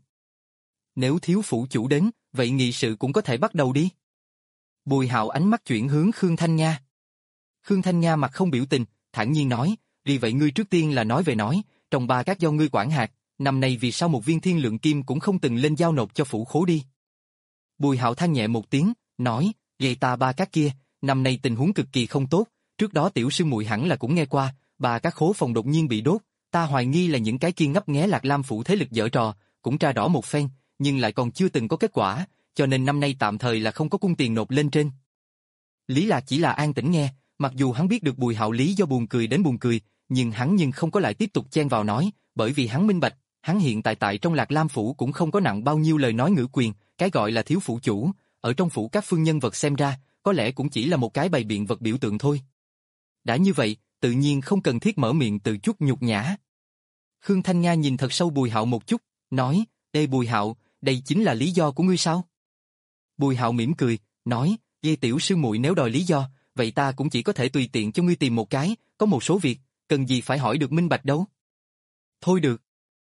Nếu thiếu phủ chủ đến, vậy nghị sự cũng có thể bắt đầu đi. Bùi Hạo ánh mắt chuyển hướng Khương Thanh Nga. Khương Thanh Nga mặt không biểu tình, thản nhiên nói, vì vậy ngươi trước tiên là nói về nói, trong ba các do ngươi quản hạt, năm nay vì sao một viên thiên lượng kim cũng không từng lên giao nộp cho phủ khố đi. Bùi Hạo than nhẹ một tiếng, nói, vậy ta ba các kia, năm nay tình huống cực kỳ không tốt, trước đó tiểu sư muội hẳn là cũng nghe qua, ba các khố phòng đột nhiên bị đốt, ta hoài nghi là những cái kia ngấp nghé Lạc Lam phủ thế lực dở trò, cũng tra rõ một phen, nhưng lại còn chưa từng có kết quả, cho nên năm nay tạm thời là không có cung tiền nộp lên trên. Lý Lạc chỉ là an tĩnh nghe, mặc dù hắn biết được Bùi Hạo lý do buồn cười đến buồn cười, nhưng hắn nhưng không có lại tiếp tục chen vào nói, bởi vì hắn minh bạch, hắn hiện tại tại trong Lạc Lam phủ cũng không có nặng bao nhiêu lời nói ngữ quyền, cái gọi là thiếu phủ chủ, ở trong phủ các phương nhân vật xem ra, có lẽ cũng chỉ là một cái bày biện vật biểu tượng thôi. Đã như vậy, tự nhiên không cần thiết mở miệng từ chút nhục nhã. Khương Thanh Nga nhìn thật sâu Bùi Hạo một chút, nói, ê Bùi Hạo, đây chính là lý do của ngươi sao? Bùi Hạo mỉm cười, nói, dê tiểu sư muội nếu đòi lý do, vậy ta cũng chỉ có thể tùy tiện cho ngươi tìm một cái, có một số việc, cần gì phải hỏi được minh bạch đâu. Thôi được.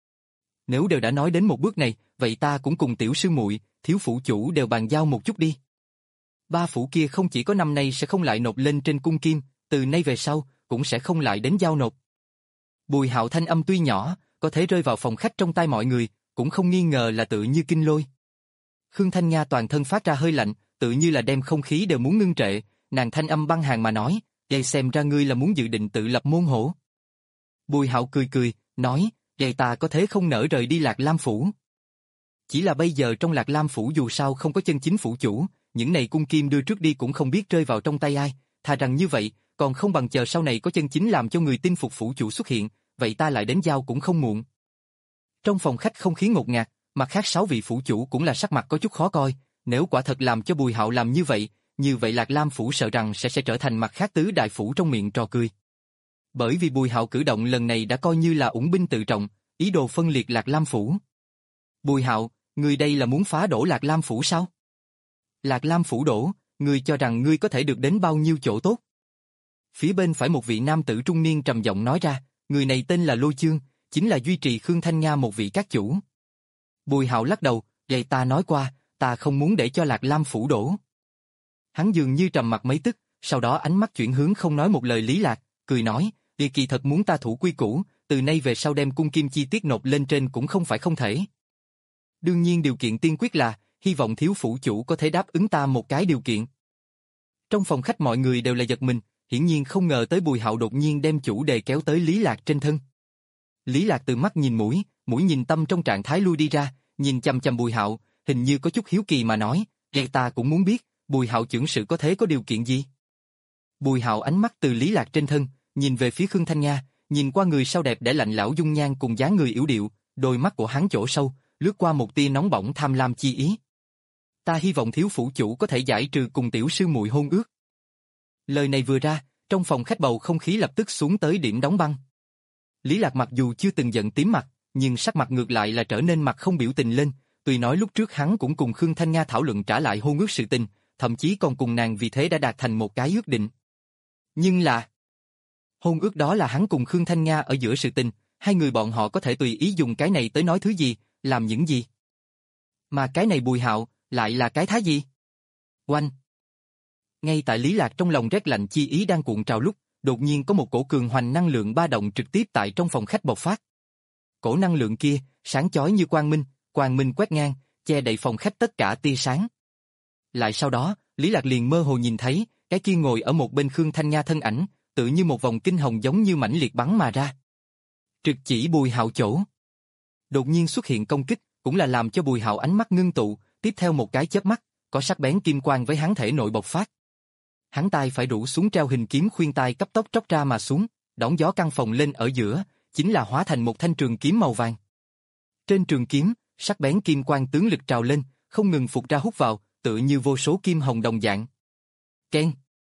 Nếu đều đã nói đến một bước này, vậy ta cũng cùng tiểu sư muội, thiếu phủ chủ đều bàn giao một chút đi. Ba phủ kia không chỉ có năm nay sẽ không lại nộp lên trên cung kim, từ nay về sau, cũng sẽ không lại đến giao nộp. Bùi Hạo thanh âm tuy nhỏ, có thể rơi vào phòng khách trong tai mọi người, cũng không nghi ngờ là tự như kinh lôi. Khương Thanh Nga toàn thân phát ra hơi lạnh, tự như là đem không khí đều muốn ngưng trệ, nàng thanh âm băng hàn mà nói, vậy xem ra ngươi là muốn dự định tự lập môn hổ. Bùi Hạo cười cười, nói, vậy ta có thế không nỡ rời đi Lạc Lam phủ. Chỉ là bây giờ trong Lạc Lam phủ dù sao không có chân chính phủ chủ, những này cung kim đưa trước đi cũng không biết rơi vào trong tay ai, thà rằng như vậy, còn không bằng chờ sau này có chân chính làm cho người tin phục phủ chủ xuất hiện, vậy ta lại đến giao cũng không muộn. Trong phòng khách không khí ngột ngạt, mặt khác sáu vị phủ chủ cũng là sắc mặt có chút khó coi, nếu quả thật làm cho Bùi Hạo làm như vậy, như vậy Lạc Lam phủ sợ rằng sẽ sẽ trở thành mặt khác tứ đại phủ trong miệng trò cười. Bởi vì Bùi Hạo cử động lần này đã coi như là ủng binh tự trọng, ý đồ phân liệt Lạc Lam phủ. Bùi Hạo, ngươi đây là muốn phá đổ Lạc Lam phủ sao? Lạc Lam phủ đổ, ngươi cho rằng ngươi có thể được đến bao nhiêu chỗ tốt? Phía bên phải một vị nam tử trung niên trầm giọng nói ra, người này tên là Lôi Chương, chính là duy trì Khương Thanh Nga một vị các chủ. Bùi Hạo lắc đầu, vậy ta nói qua, ta không muốn để cho Lạc Lam phủ đổ. Hắn dường như trầm mặt mấy tức, sau đó ánh mắt chuyển hướng không nói một lời Lý Lạc, cười nói, vì kỳ thật muốn ta thủ quy củ, từ nay về sau đem cung kim chi tiết nộp lên trên cũng không phải không thể. Đương nhiên điều kiện tiên quyết là, hy vọng thiếu phủ chủ có thể đáp ứng ta một cái điều kiện. Trong phòng khách mọi người đều là giật mình, hiển nhiên không ngờ tới Bùi Hạo đột nhiên đem chủ đề kéo tới Lý Lạc trên thân. Lý Lạc từ mắt nhìn mũi, mũi nhìn tâm trong trạng thái lui đi ra, nhìn chăm chăm Bùi Hạo, hình như có chút hiếu kỳ mà nói, "Vậy ta cũng muốn biết, Bùi Hạo chưởng sự có thế có điều kiện gì?" Bùi Hạo ánh mắt từ Lý Lạc trên thân, nhìn về phía Khương Thanh Nga, nhìn qua người sau đẹp để lạnh lão dung nhan cùng dáng người yểu điệu, đôi mắt của hắn chỗ sâu, lướt qua một tia nóng bỏng tham lam chi ý. "Ta hy vọng thiếu phủ chủ có thể giải trừ cùng tiểu sư muội hôn ước." Lời này vừa ra, trong phòng khách bầu không khí lập tức xuống tới điểm đóng băng. Lý Lạc mặc dù chưa từng giận tím mặt, nhưng sắc mặt ngược lại là trở nên mặt không biểu tình lên, tuy nói lúc trước hắn cũng cùng Khương Thanh Nga thảo luận trả lại hôn ước sự tình, thậm chí còn cùng nàng vì thế đã đạt thành một cái ước định. Nhưng là, hôn ước đó là hắn cùng Khương Thanh Nga ở giữa sự tình, hai người bọn họ có thể tùy ý dùng cái này tới nói thứ gì, làm những gì. Mà cái này Bùi Hạo, lại là cái thá gì? Oanh! Ngay tại Lý Lạc trong lòng rét lạnh chi ý đang cuộn trào lúc, đột nhiên có một cổ cường hoành năng lượng ba động trực tiếp tại trong phòng khách bộc phát. Cổ năng lượng kia, sáng chói như quang minh, quang minh quét ngang, che đậy phòng khách tất cả tia sáng. Lại sau đó, Lý Lạc liền mơ hồ nhìn thấy, cái kia ngồi ở một bên Khương Thanh Nga thân ảnh, tự như một vòng kinh hồng giống như mãnh liệt bắn mà ra. Trực chỉ Bùi Hạo chỗ. Đột nhiên xuất hiện công kích, cũng là làm cho Bùi Hạo ánh mắt ngưng tụ, tiếp theo một cái chớp mắt, có sắc bén kim quang với hắn thể nội bộc phát. Hắn tay phải rũ xuống treo hình kiếm khuyên tai cấp tốc tróc ra mà xuống, đón gió căn phòng lên ở giữa, chính là hóa thành một thanh trường kiếm màu vàng. Trên trường kiếm, sắc bén kim quang tướng lực trào lên, không ngừng phục ra hút vào, tựa như vô số kim hồng đồng dạng. Keng!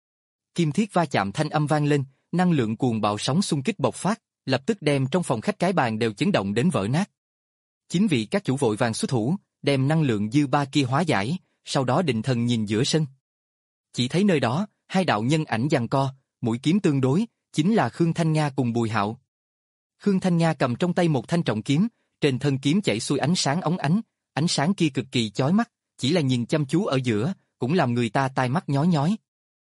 Kim thiết va chạm thanh âm vang lên, năng lượng cuồng bạo sóng xung kích bộc phát, lập tức đem trong phòng khách cái bàn đều chấn động đến vỡ nát. Chính vị các chủ vội vàng xuất thủ, đem năng lượng dư ba kia hóa giải, sau đó định thần nhìn giữa sân. Chỉ thấy nơi đó, hai đạo nhân ảnh giằng co, mũi kiếm tương đối, chính là Khương Thanh Nga cùng Bùi Hạo. Khương Thanh Nga cầm trong tay một thanh trọng kiếm, trên thân kiếm chảy xuôi ánh sáng óng ánh, ánh sáng kia cực kỳ chói mắt, chỉ là nhìn chăm chú ở giữa, cũng làm người ta tai mắt nhói nhói.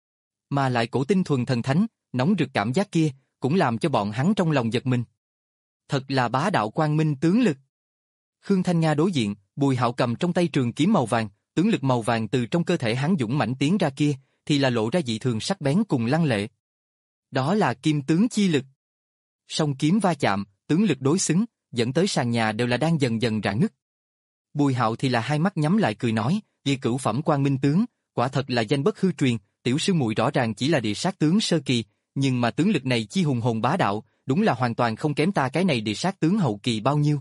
Mà lại cổ tinh thuần thần thánh, nóng rực cảm giác kia, cũng làm cho bọn hắn trong lòng giật mình. Thật là bá đạo quang minh tướng lực. Khương Thanh Nga đối diện, Bùi Hạo cầm trong tay trường kiếm màu vàng, tướng lực màu vàng từ trong cơ thể hắn dũng mãnh tiến ra kia, thì là lộ ra dị thường sắc bén cùng lăng lệ. Đó là kim tướng chi lực. Song kiếm va chạm, tướng lực đối xứng, dẫn tới sàn nhà đều là đang dần dần rạn nứt. Bùi Hạo thì là hai mắt nhắm lại cười nói, "Vì cửu phẩm quang minh tướng, quả thật là danh bất hư truyền, tiểu sư muội rõ ràng chỉ là địa sát tướng sơ kỳ, nhưng mà tướng lực này chi hùng hồn bá đạo, đúng là hoàn toàn không kém ta cái này địa sát tướng hậu kỳ bao nhiêu.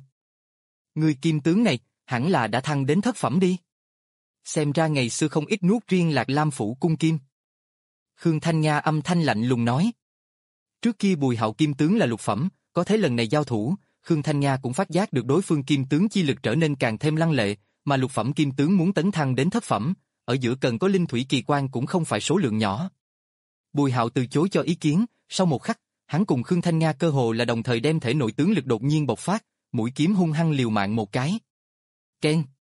Người kim tướng này, hẳn là đã thăng đến thất phẩm đi. Xem ra ngày xưa không ít nuốt riêng Lạc Lam phủ cung kim." Khương Thanh Nga âm thanh lạnh lùng nói. Trước kia Bùi Hạo kim tướng là lục phẩm, có thế lần này giao thủ, Khương Thanh Nga cũng phát giác được đối phương kim tướng chi lực trở nên càng thêm lăng lệ, mà lục phẩm kim tướng muốn tấn thăng đến thất phẩm, ở giữa cần có linh thủy kỳ quan cũng không phải số lượng nhỏ. Bùi Hạo từ chối cho ý kiến, sau một khắc, hắn cùng Khương Thanh Nga cơ hồ là đồng thời đem thể nội tướng lực đột nhiên bộc phát, mũi kiếm hung hăng liều mạng một cái. Keng!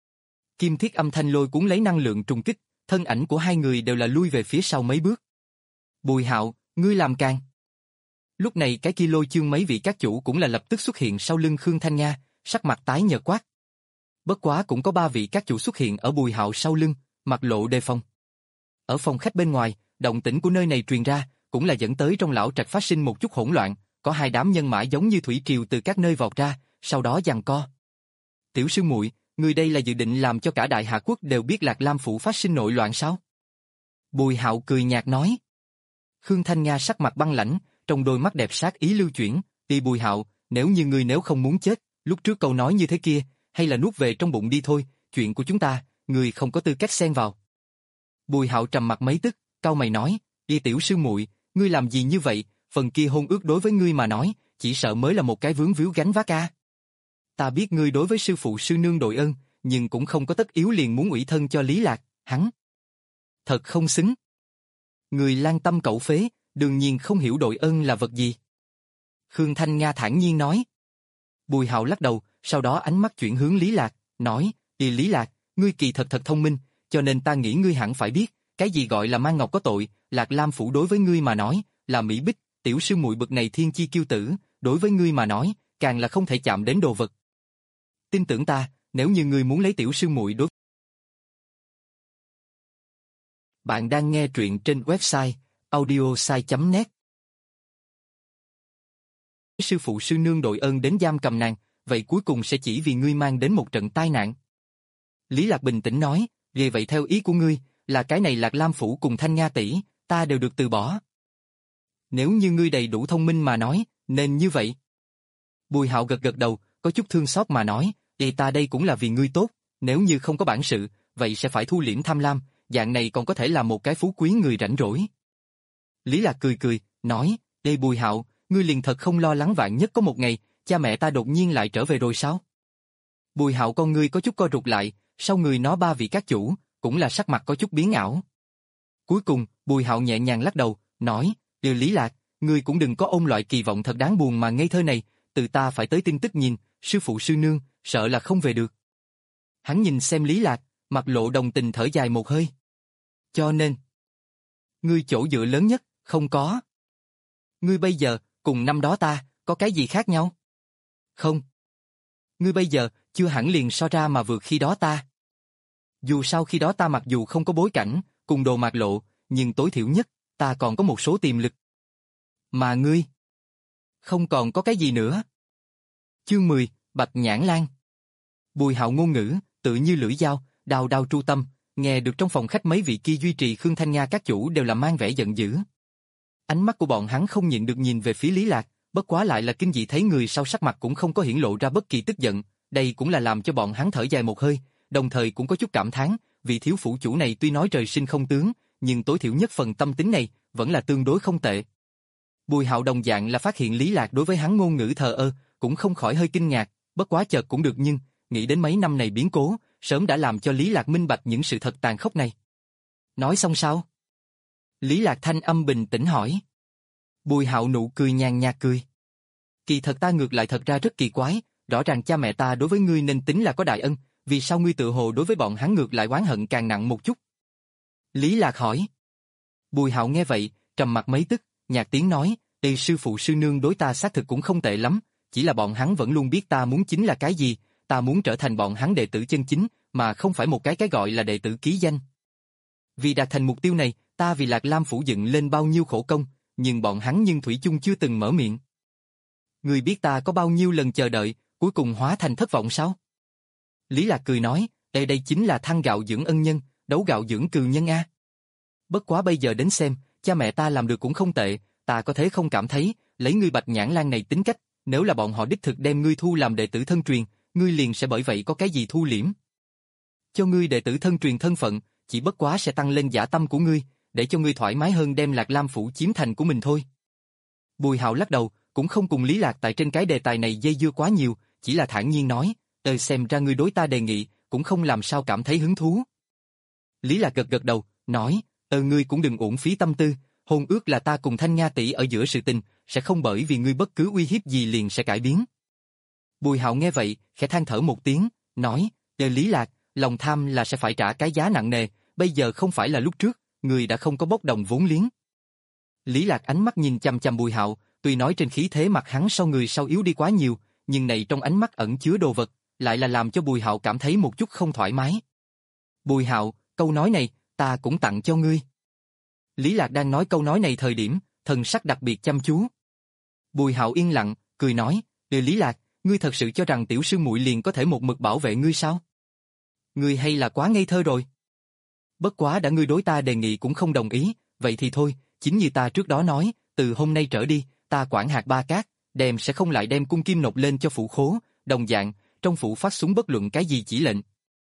Kim thiết âm thanh lôi cuốn lấy năng lượng trùng kích, thân ảnh của hai người đều là lui về phía sau mấy bước. Bùi Hạo, ngươi làm càng. Lúc này cái kia Lôi Chương mấy vị các chủ cũng là lập tức xuất hiện sau lưng Khương Thanh Nga, sắc mặt tái nhợt quát. Bất quá cũng có ba vị các chủ xuất hiện ở Bùi Hạo sau lưng, mặt lộ đề phòng. Ở phòng khách bên ngoài, động tĩnh của nơi này truyền ra, cũng là dẫn tới trong lão trạch phát sinh một chút hỗn loạn, có hai đám nhân mã giống như thủy triều từ các nơi vọt ra, sau đó giằng co. Tiểu sư muội, người đây là dự định làm cho cả Đại Hà Quốc đều biết Lạc Lam phủ phát sinh nội loạn sao? Bùi Hạo cười nhạt nói. Khương Thanh Nga sắc mặt băng lãnh, trong đôi mắt đẹp sát ý lưu chuyển, đi Bùi Hạo, nếu như ngươi nếu không muốn chết, lúc trước câu nói như thế kia, hay là nuốt về trong bụng đi thôi, chuyện của chúng ta, ngươi không có tư cách xen vào. Bùi Hạo trầm mặt mấy tức, cau mày nói, đi tiểu sư muội, ngươi làm gì như vậy, phần kia hôn ước đối với ngươi mà nói, chỉ sợ mới là một cái vướng víu gánh vác a. Ta biết ngươi đối với sư phụ sư nương đội ân, nhưng cũng không có tất yếu liền muốn ủy thân cho Lý Lạc, hắn. Thật không xứng. Người lang tâm cẩu phế, đương nhiên không hiểu đội ân là vật gì. Khương Thanh Nga thản nhiên nói. Bùi Hạo lắc đầu, sau đó ánh mắt chuyển hướng Lý Lạc, nói, đi Lý Lạc, ngươi kỳ thật thật thông minh, cho nên ta nghĩ ngươi hẳn phải biết, cái gì gọi là mang ngọc có tội, Lạc Lam phủ đối với ngươi mà nói, là mỹ bích, tiểu sư muội bực này thiên chi kiêu tử, đối với ngươi mà nói, càng là không thể chạm đến đồ vật. Tin tưởng ta, nếu như ngươi muốn lấy tiểu sư muội đối. Bạn đang nghe truyện trên website audiosai chấm net. Sư phụ sư nương đội ơn đến giam cầm nàng, vậy cuối cùng sẽ chỉ vì ngươi mang đến một trận tai nạn. Lý Lạc bình tĩnh nói, vì vậy theo ý của ngươi, là cái này Lạc Lam phủ cùng Thanh Nga tỷ, ta đều được từ bỏ. Nếu như ngươi đầy đủ thông minh mà nói, nên như vậy. Bùi Hạo gật gật đầu, có chút thương xót mà nói, thì ta đây cũng là vì ngươi tốt, nếu như không có bản sự, vậy sẽ phải thu liễm tham lam, dạng này còn có thể là một cái phú quý người rảnh rỗi. Lý Lạc cười cười, nói, đây Bùi Hạo, ngươi liền thật không lo lắng vạn nhất có một ngày, cha mẹ ta đột nhiên lại trở về rồi sao? Bùi Hạo con ngươi có chút co rụt lại, sau người nó ba vị các chủ, cũng là sắc mặt có chút biến ảo. Cuối cùng, Bùi Hạo nhẹ nhàng lắc đầu, nói, điều Lý Lạc, ngươi cũng đừng có ôm loại kỳ vọng thật đáng buồn mà ngây thơ này, từ ta phải tới tin tức nhìn, sư phụ sư nương, sợ là không về được. Hắn nhìn xem Lý Lạc, mặt lộ đồng tình thở dài một hơi. Cho nên, ngươi chỗ dựa lớn nhất, không có. Ngươi bây giờ, cùng năm đó ta, có cái gì khác nhau? Không. Ngươi bây giờ, chưa hẳn liền so ra mà vượt khi đó ta. Dù sao khi đó ta mặc dù không có bối cảnh, cùng đồ mạc lộ, nhưng tối thiểu nhất, ta còn có một số tiềm lực. Mà ngươi, không còn có cái gì nữa. Chương mười, Bạch Nhãn Lan. Bùi Hạo ngôn ngữ, tự như lưỡi dao, đao đao tru tâm, nghe được trong phòng khách mấy vị kia duy trì Khương Thanh Nga các chủ đều là mang vẻ giận dữ. Ánh mắt của bọn hắn không nhịn được nhìn về phía Lý Lạc, bất quá lại là kinh dị thấy người sau sắc mặt cũng không có hiển lộ ra bất kỳ tức giận, đây cũng là làm cho bọn hắn thở dài một hơi, đồng thời cũng có chút cảm thán, vị thiếu phủ chủ này tuy nói trời sinh không tướng, nhưng tối thiểu nhất phần tâm tính này vẫn là tương đối không tệ. Bùi Hạo đồng dạng là phát hiện Lý Lạc đối với hắn ngôn ngữ thờ ơ, cũng không khỏi hơi kinh ngạc, bất quá chợt cũng được nhưng, nghĩ đến mấy năm này biến cố, sớm đã làm cho Lý Lạc minh bạch những sự thật tàn khốc này. Nói xong sao? Lý Lạc thanh âm bình tĩnh hỏi. Bùi Hạo nụ cười nhàn nhạt cười. Kỳ thật ta ngược lại thật ra rất kỳ quái, rõ ràng cha mẹ ta đối với ngươi nên tính là có đại ân, vì sao ngươi tự hồ đối với bọn hắn ngược lại oán hận càng nặng một chút? Lý Lạc hỏi. Bùi Hạo nghe vậy, trầm mặt mấy tức, nhạt tiếng nói, "Ê sư phụ sư nương đối ta xác thực cũng không tệ lắm, chỉ là bọn hắn vẫn luôn biết ta muốn chính là cái gì, ta muốn trở thành bọn hắn đệ tử chân chính, mà không phải một cái cái gọi là đệ tử ký danh. Vì đạt thành mục tiêu này, ta vì Lạc Lam phủ dựng lên bao nhiêu khổ công, nhưng bọn hắn nhưng thủy chung chưa từng mở miệng. Ngươi biết ta có bao nhiêu lần chờ đợi, cuối cùng hóa thành thất vọng sao?" Lý Lạc cười nói, đây đây chính là thăng gạo dưỡng ân nhân, đấu gạo dưỡng cừu nhân a. Bất quá bây giờ đến xem, cha mẹ ta làm được cũng không tệ, ta có thế không cảm thấy, lấy ngươi Bạch Nhãn Lan này tính cách, nếu là bọn họ đích thực đem ngươi thu làm đệ tử thân truyền, ngươi liền sẽ bởi vậy có cái gì thu liễm. Cho ngươi đệ tử thân truyền thân phận, chỉ bất quá sẽ tăng lên dã tâm của ngươi, để cho ngươi thoải mái hơn đem Lạc Lam phủ chiếm thành của mình thôi. Bùi Hạo lắc đầu, cũng không cùng Lý Lạc tại trên cái đề tài này dây dưa quá nhiều, chỉ là thản nhiên nói, "Ờ xem ra ngươi đối ta đề nghị, cũng không làm sao cảm thấy hứng thú." Lý Lạc gật gật đầu, nói, "Ờ ngươi cũng đừng uổng phí tâm tư, hôn ước là ta cùng Thanh Nga tỷ ở giữa sự tình, sẽ không bởi vì ngươi bất cứ uy hiếp gì liền sẽ cải biến." Bùi Hạo nghe vậy, khẽ than thở một tiếng, nói, "Ờ Lý Lạc, lòng tham là sẽ phải trả cái giá nặng nề, bây giờ không phải là lúc trước, ngươi đã không có bốc đồng vốn liếng." Lý Lạc ánh mắt nhìn chằm chằm Bùi Hạo, tuy nói trên khí thế mặt hắn sau người sau yếu đi quá nhiều, nhưng này trong ánh mắt ẩn chứa đồ vật, lại là làm cho Bùi Hạo cảm thấy một chút không thoải mái. "Bùi Hạo, câu nói này, ta cũng tặng cho ngươi." Lý Lạc đang nói câu nói này thời điểm, thần sắc đặc biệt chăm chú. Bùi Hạo yên lặng, cười nói, "Đề Lý Lạc, ngươi thật sự cho rằng tiểu sư muội liền có thể một mực bảo vệ ngươi sao? Ngươi hay là quá ngây thơ rồi. Bất quá đã ngươi đối ta đề nghị cũng không đồng ý, vậy thì thôi, chính như ta trước đó nói, từ hôm nay trở đi, ta quản hạt Ba Cát, đem sẽ không lại đem cung kim nộp lên cho phủ khố, đồng dạng, trong phủ phát súng bất luận cái gì chỉ lệnh.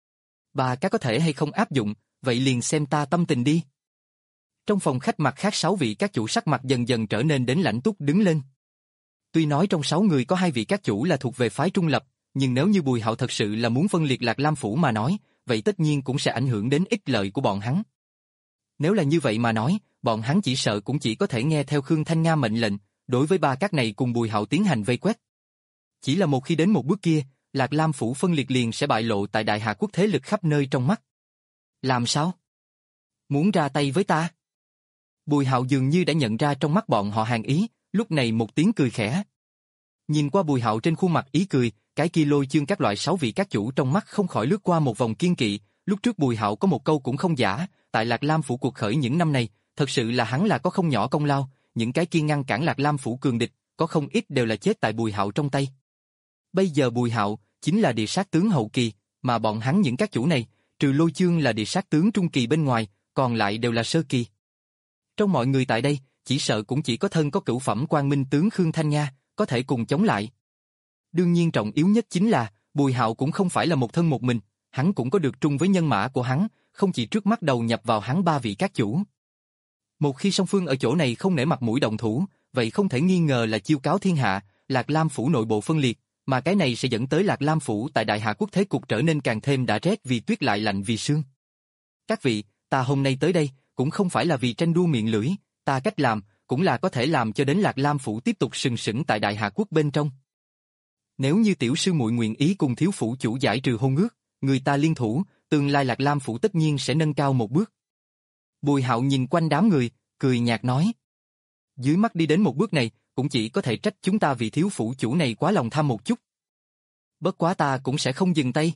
Ba Cát có thể hay không áp dụng, vậy liền xem ta tâm tình đi. Trong phòng khách mặt khác sáu vị các chủ sắc mặt dần dần trở nên đến lãnh túc đứng lên. Tuy nói trong sáu người có hai vị các chủ là thuộc về phái trung lập, nhưng nếu như Bùi Hạo thật sự là muốn phân liệt Lạc Lam phủ mà nói, vậy tất nhiên cũng sẽ ảnh hưởng đến ích lợi của bọn hắn. Nếu là như vậy mà nói, bọn hắn chỉ sợ cũng chỉ có thể nghe theo Khương Thanh Nga mệnh lệnh, đối với ba các này cùng Bùi Hạo tiến hành vây quét. Chỉ là một khi đến một bước kia, Lạc Lam phủ phân liệt liền sẽ bại lộ tại Đại Hà quốc thế lực khắp nơi trong mắt. Làm sao? Muốn ra tay với ta? Bùi Hạo dường như đã nhận ra trong mắt bọn họ hàn ý, lúc này một tiếng cười khẽ. Nhìn qua Bùi Hạo trên khuôn mặt ý cười, cái kia Lôi Chương các loại sáu vị các chủ trong mắt không khỏi lướt qua một vòng kiên kỵ. Lúc trước Bùi Hạo có một câu cũng không giả, tại Lạc Lam phủ cuộc khởi những năm này, thật sự là hắn là có không nhỏ công lao, những cái kia ngăn cản Lạc Lam phủ cường địch, có không ít đều là chết tại Bùi Hạo trong tay. Bây giờ Bùi Hạo chính là địa sát tướng hậu kỳ, mà bọn hắn những các chủ này, trừ Lôi Chương là địa sát tướng trung kỳ bên ngoài, còn lại đều là sơ kỳ. Trong mọi người tại đây, chỉ sợ cũng chỉ có thân có cửu phẩm Quang Minh tướng Khương Thanh Nga có thể cùng chống lại. Đương nhiên trọng yếu nhất chính là Bùi Hạo cũng không phải là một thân một mình, hắn cũng có được trung với nhân mã của hắn, không chỉ trước mắt đầu nhập vào hắn ba vị các chủ. Một khi song phương ở chỗ này không nể mặt mũi động thủ, vậy không thể nghi ngờ là chiêu cáo thiên hạ, Lạc Lam phủ nội bộ phân liệt, mà cái này sẽ dẫn tới Lạc Lam phủ tại Đại Hà quốc thế cục trở nên càng thêm đã rét vì tuyết lại lạnh vì sương. Các vị, ta hôm nay tới đây cũng không phải là vì tranh đua miệng lưỡi, ta cách làm cũng là có thể làm cho đến Lạc Lam phủ tiếp tục sừng sững tại Đại Hà quốc bên trong. Nếu như tiểu sư muội nguyện ý cùng thiếu phủ chủ giải trừ hôn ước, người ta liên thủ, tương lai Lạc Lam phủ tất nhiên sẽ nâng cao một bước. Bùi Hạo nhìn quanh đám người, cười nhạt nói. Dưới mắt đi đến một bước này, cũng chỉ có thể trách chúng ta vì thiếu phủ chủ này quá lòng tham một chút. Bất quá ta cũng sẽ không dừng tay.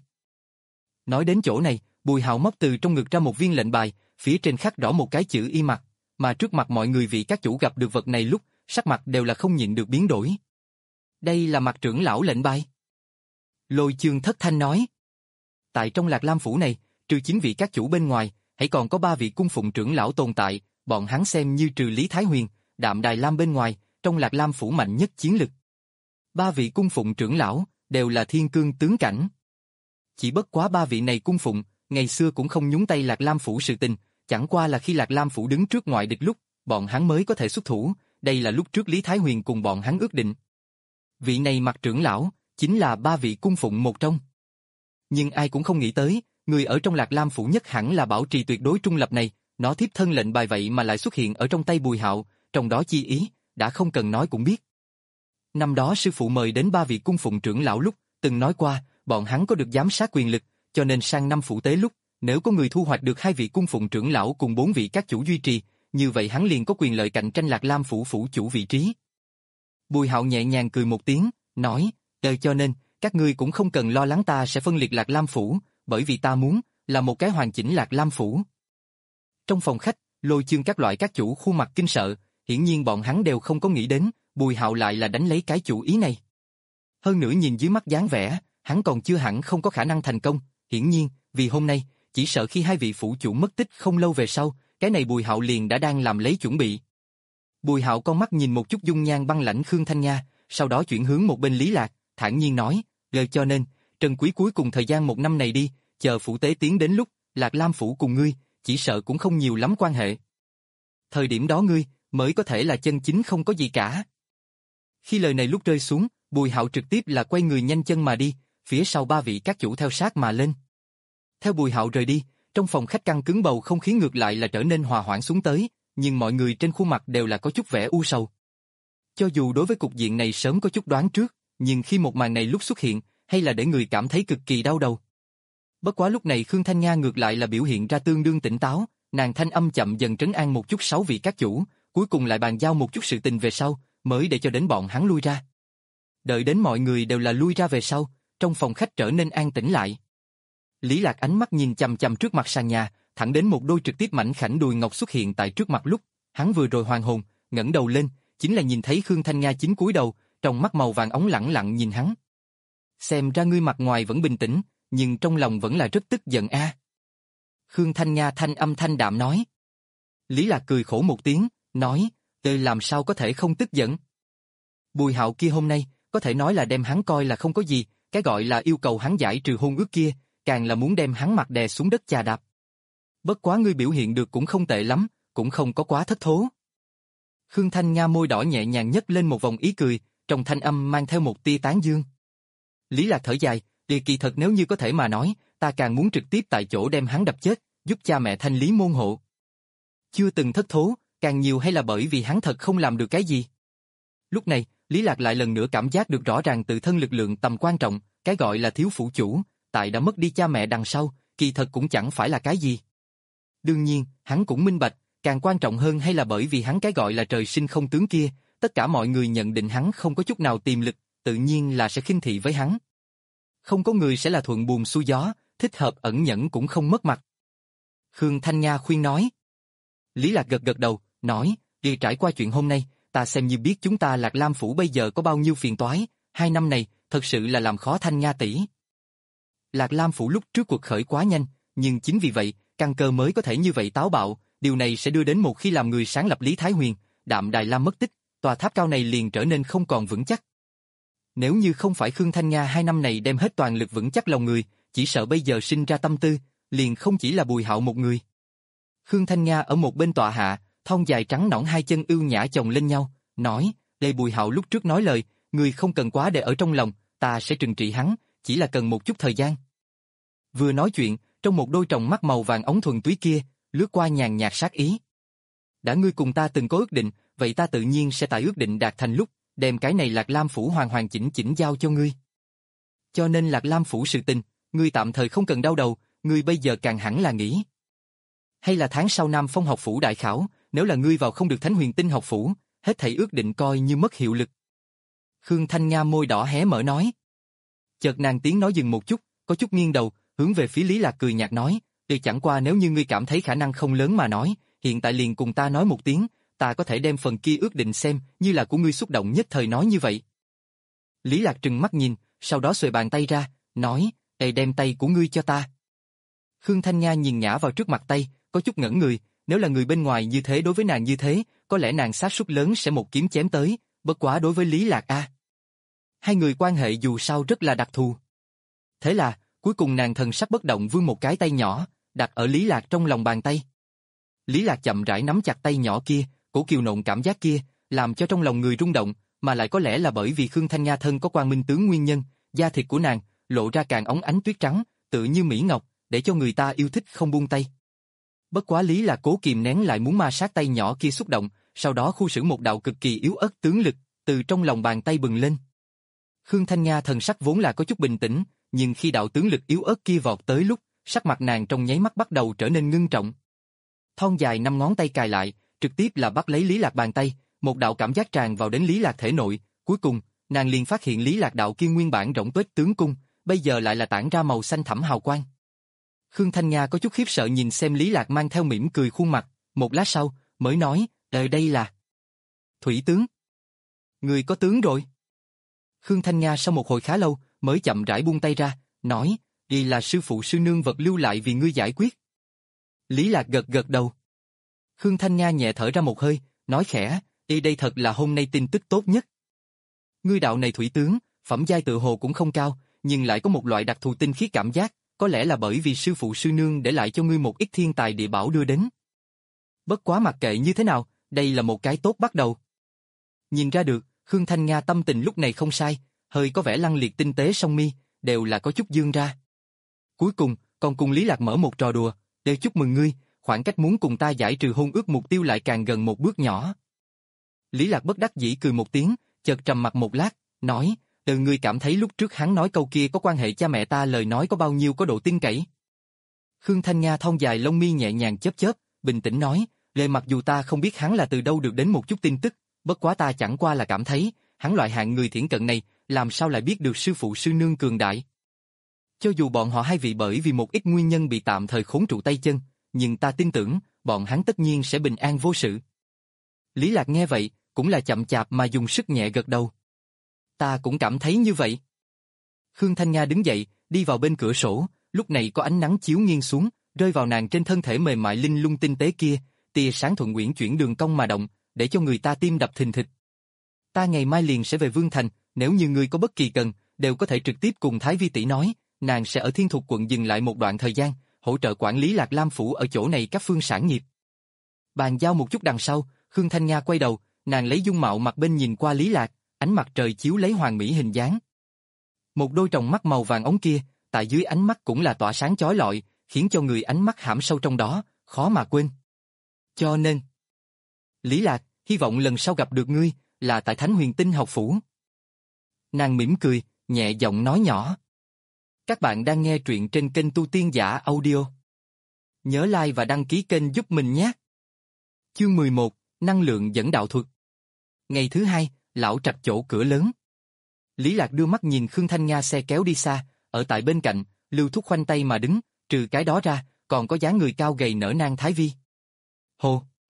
Nói đến chỗ này, Bùi Hạo móc từ trong ngực ra một viên lệnh bài, phía trên khắc rõ một cái chữ Y mặt, mà trước mặt mọi người vị các chủ gặp được vật này lúc, sắc mặt đều là không nhịn được biến đổi. Đây là Mặt trưởng lão lệnh bài. Lôi Chương thất thanh nói. Tại trong Lạc Lam phủ này, trừ chín vị các chủ bên ngoài, hãy còn có ba vị cung phụng trưởng lão tồn tại, bọn hắn xem như trừ Lý Thái Huyền, Đạm Đài Lam bên ngoài, trong Lạc Lam phủ mạnh nhất chiến lực. Ba vị cung phụng trưởng lão đều là thiên cương tướng cảnh. Chỉ bất quá ba vị này cung phụng, ngày xưa cũng không nhúng tay Lạc Lam phủ sự tình, chẳng qua là khi Lạc Lam phủ đứng trước ngoại địch lúc, bọn hắn mới có thể xuất thủ, đây là lúc trước Lý Thái Huyền cùng bọn hắn ước định. Vị này Mặt trưởng lão, chính là ba vị cung phụng một trong. Nhưng ai cũng không nghĩ tới, người ở trong Lạc Lam phủ nhất hẳn là bảo trì tuyệt đối trung lập này, nó thiếp thân lệnh bài vậy mà lại xuất hiện ở trong tay Bùi Hạo, trong đó chi ý, đã không cần nói cũng biết. Năm đó sư phụ mời đến ba vị cung phụng trưởng lão lúc, từng nói qua, bọn hắn có được giám sát quyền lực, cho nên sang năm phụ tế lúc, nếu có người thu hoạch được hai vị cung phụng trưởng lão cùng bốn vị các chủ duy trì, như vậy hắn liền có quyền lợi cạnh tranh Lạc Lam phủ phủ chủ vị trí. Bùi Hạo nhẹ nhàng cười một tiếng, nói, ờ cho nên, các ngươi cũng không cần lo lắng ta sẽ phân liệt Lạc Lam phủ, bởi vì ta muốn, là một cái hoàn chỉnh Lạc Lam phủ. Trong phòng khách, Lôi Chương các loại các chủ khuôn mặt kinh sợ, hiển nhiên bọn hắn đều không có nghĩ đến, Bùi Hạo lại là đánh lấy cái chủ ý này. Hơn nữa nhìn dưới mắt dáng vẻ, hắn còn chưa hẳn không có khả năng thành công, hiển nhiên, vì hôm nay, chỉ sợ khi hai vị phủ chủ mất tích không lâu về sau, cái này Bùi Hạo liền đã đang làm lấy chuẩn bị. Bùi Hạo con mắt nhìn một chút dung nhan băng lãnh Khương Thanh Nga, sau đó chuyển hướng một bên Lý Lạc, thản nhiên nói, lời cho nên, Trần Quý cuối cùng thời gian một năm này đi, chờ phủ tế tiến đến lúc, Lạc Lam phủ cùng ngươi, chỉ sợ cũng không nhiều lắm quan hệ. Thời điểm đó ngươi, mới có thể là chân chính không có gì cả. Khi lời này lúc rơi xuống, Bùi Hạo trực tiếp là quay người nhanh chân mà đi, phía sau ba vị các chủ theo sát mà lên. Theo Bùi Hạo rời đi, trong phòng khách căng cứng bầu không khí ngược lại là trở nên hòa hoãn xuống tới, nhưng mọi người trên khuôn mặt đều là có chút vẻ u sầu. Cho dù đối với cục diện này sớm có chút đoán trước, nhưng khi một màn này lúc xuất hiện, hay là để người cảm thấy cực kỳ đau đầu. Bất quá lúc này Khương Thanh Nga ngược lại là biểu hiện ra tương đương tỉnh táo, nàng thanh âm chậm dần trấn an một chút sáu vị các chủ, cuối cùng lại bàn giao một chút sự tình về sau, mới để cho đến bọn hắn lui ra. Đợi đến mọi người đều là lui ra về sau, trong phòng khách trở nên an tĩnh lại. Lý Lạc ánh mắt nhìn chằm chằm trước mặt sàn nhà, thẳng đến một đôi trực tiếp mảnh khảnh đùi ngọc xuất hiện tại trước mặt lúc, hắn vừa rồi hoàn hồn, ngẩng đầu lên, chính là nhìn thấy Khương Thanh Nga chính cúi đầu, trong mắt màu vàng óng lẳng lặng nhìn hắn. Xem ra ngươi mặt ngoài vẫn bình tĩnh, nhưng trong lòng vẫn là rất tức giận a. Khương Thanh Nga thanh âm thanh đạm nói. Lý Lạc cười khổ một tiếng, nói, tôi làm sao có thể không tức giận. Bùi Hạo kia hôm nay, có thể nói là đem hắn coi là không có gì, cái gọi là yêu cầu hắn giải trừ hôn ước kia, càng là muốn đem hắn mặt đè xuống đất chà đạp. Bất quá ngươi biểu hiện được cũng không tệ lắm, cũng không có quá thất thố. Khương Thanh Nga môi đỏ nhẹ nhàng nhấc lên một vòng ý cười, trong thanh âm mang theo một tia tán dương. Lý Lạc thở dài, thì kỳ thật nếu như có thể mà nói, ta càng muốn trực tiếp tại chỗ đem hắn đập chết, giúp cha mẹ thanh lý môn hộ. Chưa từng thất thố, càng nhiều hay là bởi vì hắn thật không làm được cái gì. Lúc này, Lý Lạc lại lần nữa cảm giác được rõ ràng tự thân lực lượng tầm quan trọng, cái gọi là thiếu phụ chủ, tại đã mất đi cha mẹ đằng sau, kỳ thật cũng chẳng phải là cái gì. Đương nhiên, hắn cũng minh bạch, càng quan trọng hơn hay là bởi vì hắn cái gọi là trời sinh không tướng kia, tất cả mọi người nhận định hắn không có chút nào tiềm lực, tự nhiên là sẽ khinh thị với hắn. Không có người sẽ là thuận buồm xuôi gió, thích hợp ẩn nhẫn cũng không mất mặt. Khương Thanh Nga khuyên nói. Lý Lạc gật gật đầu, nói, đi trải qua chuyện hôm nay, ta xem như biết chúng ta Lạc Lam Phủ bây giờ có bao nhiêu phiền toái, hai năm này, thật sự là làm khó Thanh Nga tỷ. Lạc Lam Phủ lúc trước cuộc khởi quá nhanh, nhưng chính vì vậy, căn cơ mới có thể như vậy táo bạo, điều này sẽ đưa đến một khi làm người sáng lập Lý Thái Huyền, Đạm Đài Lam mất tích, tòa tháp cao này liền trở nên không còn vững chắc. Nếu như không phải Khương Thanh Nga hai năm này đem hết toàn lực vững chắc lòng người, chỉ sợ bây giờ sinh ra tâm tư, liền không chỉ là Bùi Hạo một người. Khương Thanh Nga ở một bên tọa hạ, thon dài trắng nõn hai chân ưu nhã chồng lên nhau, nói, đây Bùi Hạo lúc trước nói lời, người không cần quá để ở trong lòng, ta sẽ trừng trị hắn, chỉ là cần một chút thời gian. Vừa nói chuyện, trong một đôi tròng mắt màu vàng ống thuần túy kia, lướt qua nhàn nhạt sát ý. Đã ngươi cùng ta từng có ước định, vậy ta tự nhiên sẽ tại ước định đạt thành lúc, đem cái này Lạc Lam Phủ hoàn hoàn chỉnh chỉnh giao cho ngươi. Cho nên Lạc Lam Phủ sự tình, ngươi tạm thời không cần đau đầu, ngươi bây giờ càng hẳn là nghĩ. Hay là tháng sau Nam Phong học phủ đại khảo, nếu là ngươi vào không được Thánh Huyền Tinh học phủ, hết thảy ước định coi như mất hiệu lực. Khương Thanh Nga môi đỏ hé mở nói. Chợt nàng tiếng nói dừng một chút, có chút nghiêng đầu, hướng về phía Lý Lạc cười nhạt nói, thì chẳng qua nếu như ngươi cảm thấy khả năng không lớn mà nói, hiện tại liền cùng ta nói một tiếng, ta có thể đem phần kia ước định xem như là của ngươi xúc động nhất thời nói như vậy. Lý Lạc trừng mắt nhìn, sau đó xuề bàn tay ra, nói, ê đem tay của ngươi cho ta. Khương Thanh Nga nhìn ngã vào trước mặt tay, có chút ngẩn người, nếu là người bên ngoài như thế đối với nàng như thế, có lẽ nàng xác suất lớn sẽ một kiếm chém tới, bất quá đối với Lý Lạc a. Hai người quan hệ dù sao rất là đặc thù. Thế là, cuối cùng nàng thần sắc bất động vươn một cái tay nhỏ, đặt ở Lý Lạc trong lòng bàn tay. Lý Lạc chậm rãi nắm chặt tay nhỏ kia, cổ kiều nộn cảm giác kia, làm cho trong lòng người rung động, mà lại có lẽ là bởi vì Khương Thanh Nga thân có Quang Minh tướng nguyên nhân, da thịt của nàng lộ ra càng óng ánh tuyết trắng, tự như mỹ ngọc, để cho người ta yêu thích không buông tay. Bất quá Lý Lạc cố kìm nén lại muốn ma sát tay nhỏ kia xúc động, sau đó khu xử một đạo cực kỳ yếu ớt tướng lực, từ trong lòng bàn tay bừng lên. Khương Thanh Nga thần sắc vốn là có chút bình tĩnh, nhưng khi đạo tướng lực yếu ớt kia vọt tới lúc, sắc mặt nàng trong nháy mắt bắt đầu trở nên ngưng trọng. Thon dài năm ngón tay cài lại, trực tiếp là bắt lấy Lý Lạc bàn tay, một đạo cảm giác tràn vào đến Lý Lạc thể nội, cuối cùng, nàng liền phát hiện Lý Lạc đạo kia nguyên bản rỗng tuếch tướng cung, bây giờ lại là tản ra màu xanh thẳm hào quang. Khương Thanh Nga có chút khiếp sợ nhìn xem Lý Lạc mang theo mỉm cười khuôn mặt, một lát sau, mới nói, "Ờ đây là Thủy tướng. Người có tướng rồi." Khương Thanh Nga sau một hồi khá lâu, mới chậm rãi buông tay ra, nói, "Đây là sư phụ sư nương vật lưu lại vì ngươi giải quyết." Lý Lạc gật gật đầu. Khương Thanh Nga nhẹ thở ra một hơi, nói khẽ, "Đây đây thật là hôm nay tin tức tốt nhất. Ngươi đạo này thủy tướng, phẩm giai tự hồ cũng không cao, nhưng lại có một loại đặc thù tinh khiết cảm giác, có lẽ là bởi vì sư phụ sư nương để lại cho ngươi một ít thiên tài địa bảo đưa đến. Bất quá mặc kệ như thế nào, đây là một cái tốt bắt đầu." Nhìn ra được, Khương Thanh Nga tâm tình lúc này không sai, hơi có vẻ lăng liệt tinh tế song mi, đều là có chút dương ra. Cuối cùng, còn cùng Lý Lạc mở một trò đùa, "Để chúc mừng ngươi, khoảng cách muốn cùng ta giải trừ hôn ước mục tiêu lại càng gần một bước nhỏ." Lý Lạc bất đắc dĩ cười một tiếng, chợt trầm mặt một lát, nói, "Từ ngươi cảm thấy lúc trước hắn nói câu kia có quan hệ cha mẹ ta lời nói có bao nhiêu có độ tin cậy?" Khương Thanh Nga thon dài lông mi nhẹ nhàng chớp chớp, bình tĩnh nói, "Lê mặc dù ta không biết hắn là từ đâu được đến một chút tin tức, bất quá ta chẳng qua là cảm thấy, hắn loại hạng người thiển cận này, làm sao lại biết được sư phụ sư nương cường đại. Cho dù bọn họ hai vị bởi vì một ít nguyên nhân bị tạm thời khốn trụ tay chân, nhưng ta tin tưởng, bọn hắn tất nhiên sẽ bình an vô sự." Lý Lạc nghe vậy, cũng là chậm chạp mà dùng sức nhẹ gật đầu. "Ta cũng cảm thấy như vậy." Khương Thanh Nga đứng dậy, đi vào bên cửa sổ, lúc này có ánh nắng chiếu nghiêng xuống, rơi vào nàng trên thân thể mềm mại linh lung tinh tế kia, tia sáng thuận uyển chuyển đường cong mà động, để cho người ta tim đập thình thịch. Ta ngày mai liền sẽ về Vương Thành, nếu như ngươi có bất kỳ cần, đều có thể trực tiếp cùng Thái Vi tỷ nói, nàng sẽ ở Thiên Thục quận dừng lại một đoạn thời gian, hỗ trợ quản lý Lạc Lam phủ ở chỗ này các phương sản nghiệp. Bàn giao một chút đằng sau, Khương Thanh Nga quay đầu, nàng lấy dung mạo mặt bên nhìn qua Lý Lạc, ánh mặt trời chiếu lấy hoàn mỹ hình dáng. Một đôi tròng mắt màu vàng ống kia, tại dưới ánh mắt cũng là tỏa sáng chói lọi, khiến cho người ánh mắt hãm sâu trong đó, khó mà quên. Cho nên, Lý Lạc, hy vọng lần sau gặp được ngươi, là tại Thánh Huyền Tinh học phủ. Nàng mỉm cười, nhẹ giọng nói nhỏ. Các bạn đang nghe truyện trên kênh Tu Tiên Giả Audio. Nhớ like và đăng ký kênh giúp mình nhé. Chương mười một, Năng lượng dẫn đạo thuật. Ngày thứ hai, lão trạch chỗ cửa lớn. Lý Lạc đưa mắt nhìn Khương Thanh Nga xe kéo đi xa, ở tại bên cạnh, Lưu Thúc khoanh tay mà đứng, trừ cái đó ra, còn có dáng người cao gầy nở nang Thái Vi. Hồ.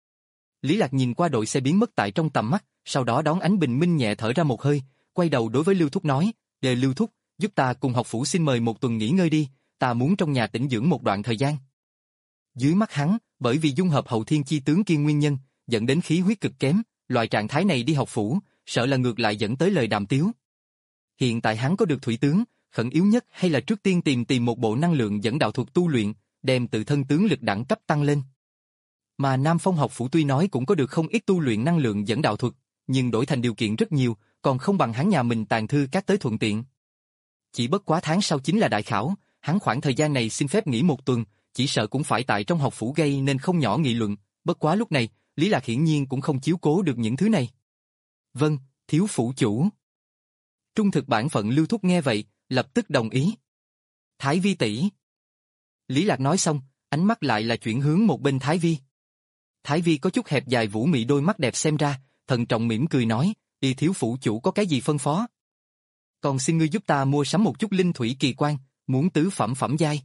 Lý Lạc nhìn qua đội xe biến mất tại trong tầm mắt, sau đó đón ánh bình minh nhẹ thở ra một hơi, quay đầu đối với Lưu Thúc nói, "Đề Lưu Thúc, giúp ta cùng học phủ xin mời một tuần nghỉ ngơi đi, ta muốn trong nhà tĩnh dưỡng một đoạn thời gian." Dưới mắt hắn, bởi vì dung hợp hậu thiên chi tướng kia nguyên nhân, dẫn đến khí huyết cực kém, loại trạng thái này đi học phủ, sợ là ngược lại dẫn tới lời đàm tiếu. Hiện tại hắn có được thủy tướng, khẩn yếu nhất hay là trước tiên tìm tìm một bộ năng lượng dẫn đạo thuật tu luyện, đem tự thân tướng lực đẳng cấp tăng lên. Mà Nam Phong học phủ tuy nói cũng có được không ít tu luyện năng lượng dẫn đạo thuật, nhưng đổi thành điều kiện rất nhiều, còn không bằng hắn nhà mình tàng thư các tới thuận tiện. Chỉ bất quá tháng sau chính là đại khảo, hắn khoảng thời gian này xin phép nghỉ một tuần, chỉ sợ cũng phải tại trong học phủ gây nên không nhỏ nghị luận, bất quá lúc này, Lý Lạc hiển nhiên cũng không chiếu cố được những thứ này. Vâng, thiếu phủ chủ. Trung thực bản phận Lưu Thúc nghe vậy, lập tức đồng ý. Thái Vi tỷ. Lý Lạc nói xong, ánh mắt lại là chuyển hướng một bên Thái Vi. Thái Vi có chút hẹp dài vũ mị đôi mắt đẹp xem ra, thận trọng mỉm cười nói, "Y thiếu phủ chủ có cái gì phân phó? Còn xin ngươi giúp ta mua sắm một chút linh thủy kỳ quan, muốn tứ phẩm phẩm giai."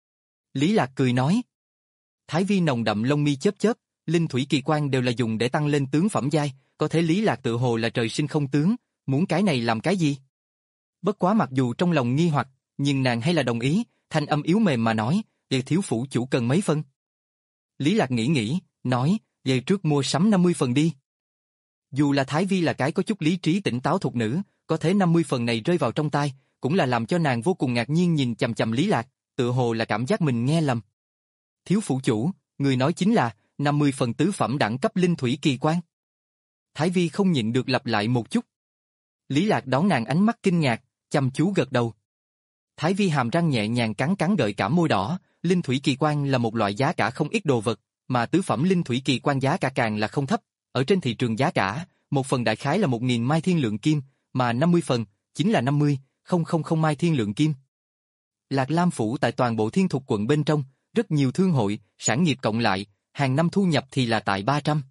Lý Lạc cười nói. Thái Vi nồng đậm lông mi chớp chớp, linh thủy kỳ quan đều là dùng để tăng lên tướng phẩm giai, có thể Lý Lạc tự hồ là trời sinh không tướng, muốn cái này làm cái gì? Bất quá mặc dù trong lòng nghi hoặc, nhưng nàng hay là đồng ý, thanh âm yếu mềm mà nói, "Vậy thiếu phủ chủ cần mấy phân?" Lý Lạc nghĩ nghĩ, nói, "Vậy trước mua sắm năm mươi phần đi." Dù là Thái Vi là cái có chút lý trí tỉnh táo thục nữ, có thể năm mươi phần này rơi vào trong tai, cũng là làm cho nàng vô cùng ngạc nhiên nhìn chằm chằm Lý Lạc, tựa hồ là cảm giác mình nghe lầm. "Thiếu phủ chủ, người nói chính là năm mươi phần tứ phẩm đẳng cấp linh thủy kỳ quan?" Thái Vi không nhịn được lặp lại một chút. Lý Lạc đón nàng ánh mắt kinh ngạc, chăm chú gật đầu. Thái Vi hàm răng nhẹ nhàng cắn cắn gợi cảm môi đỏ, linh thủy kỳ quan là một loại giá cả không ít đồ vật, mà tứ phẩm linh thủy kỳ quan giá cả càng là không thấp, ở trên thị trường giá cả, một phần đại khái là một nghìn mai thiên lượng kim, mà năm mươi phần chính là năm mươi nghìn mai thiên lượng kim. Lạc Lam phủ tại toàn bộ Thiên Thục quận bên trong, rất nhiều thương hội, sản nghiệp cộng lại, hàng năm thu nhập thì là tại ba trăm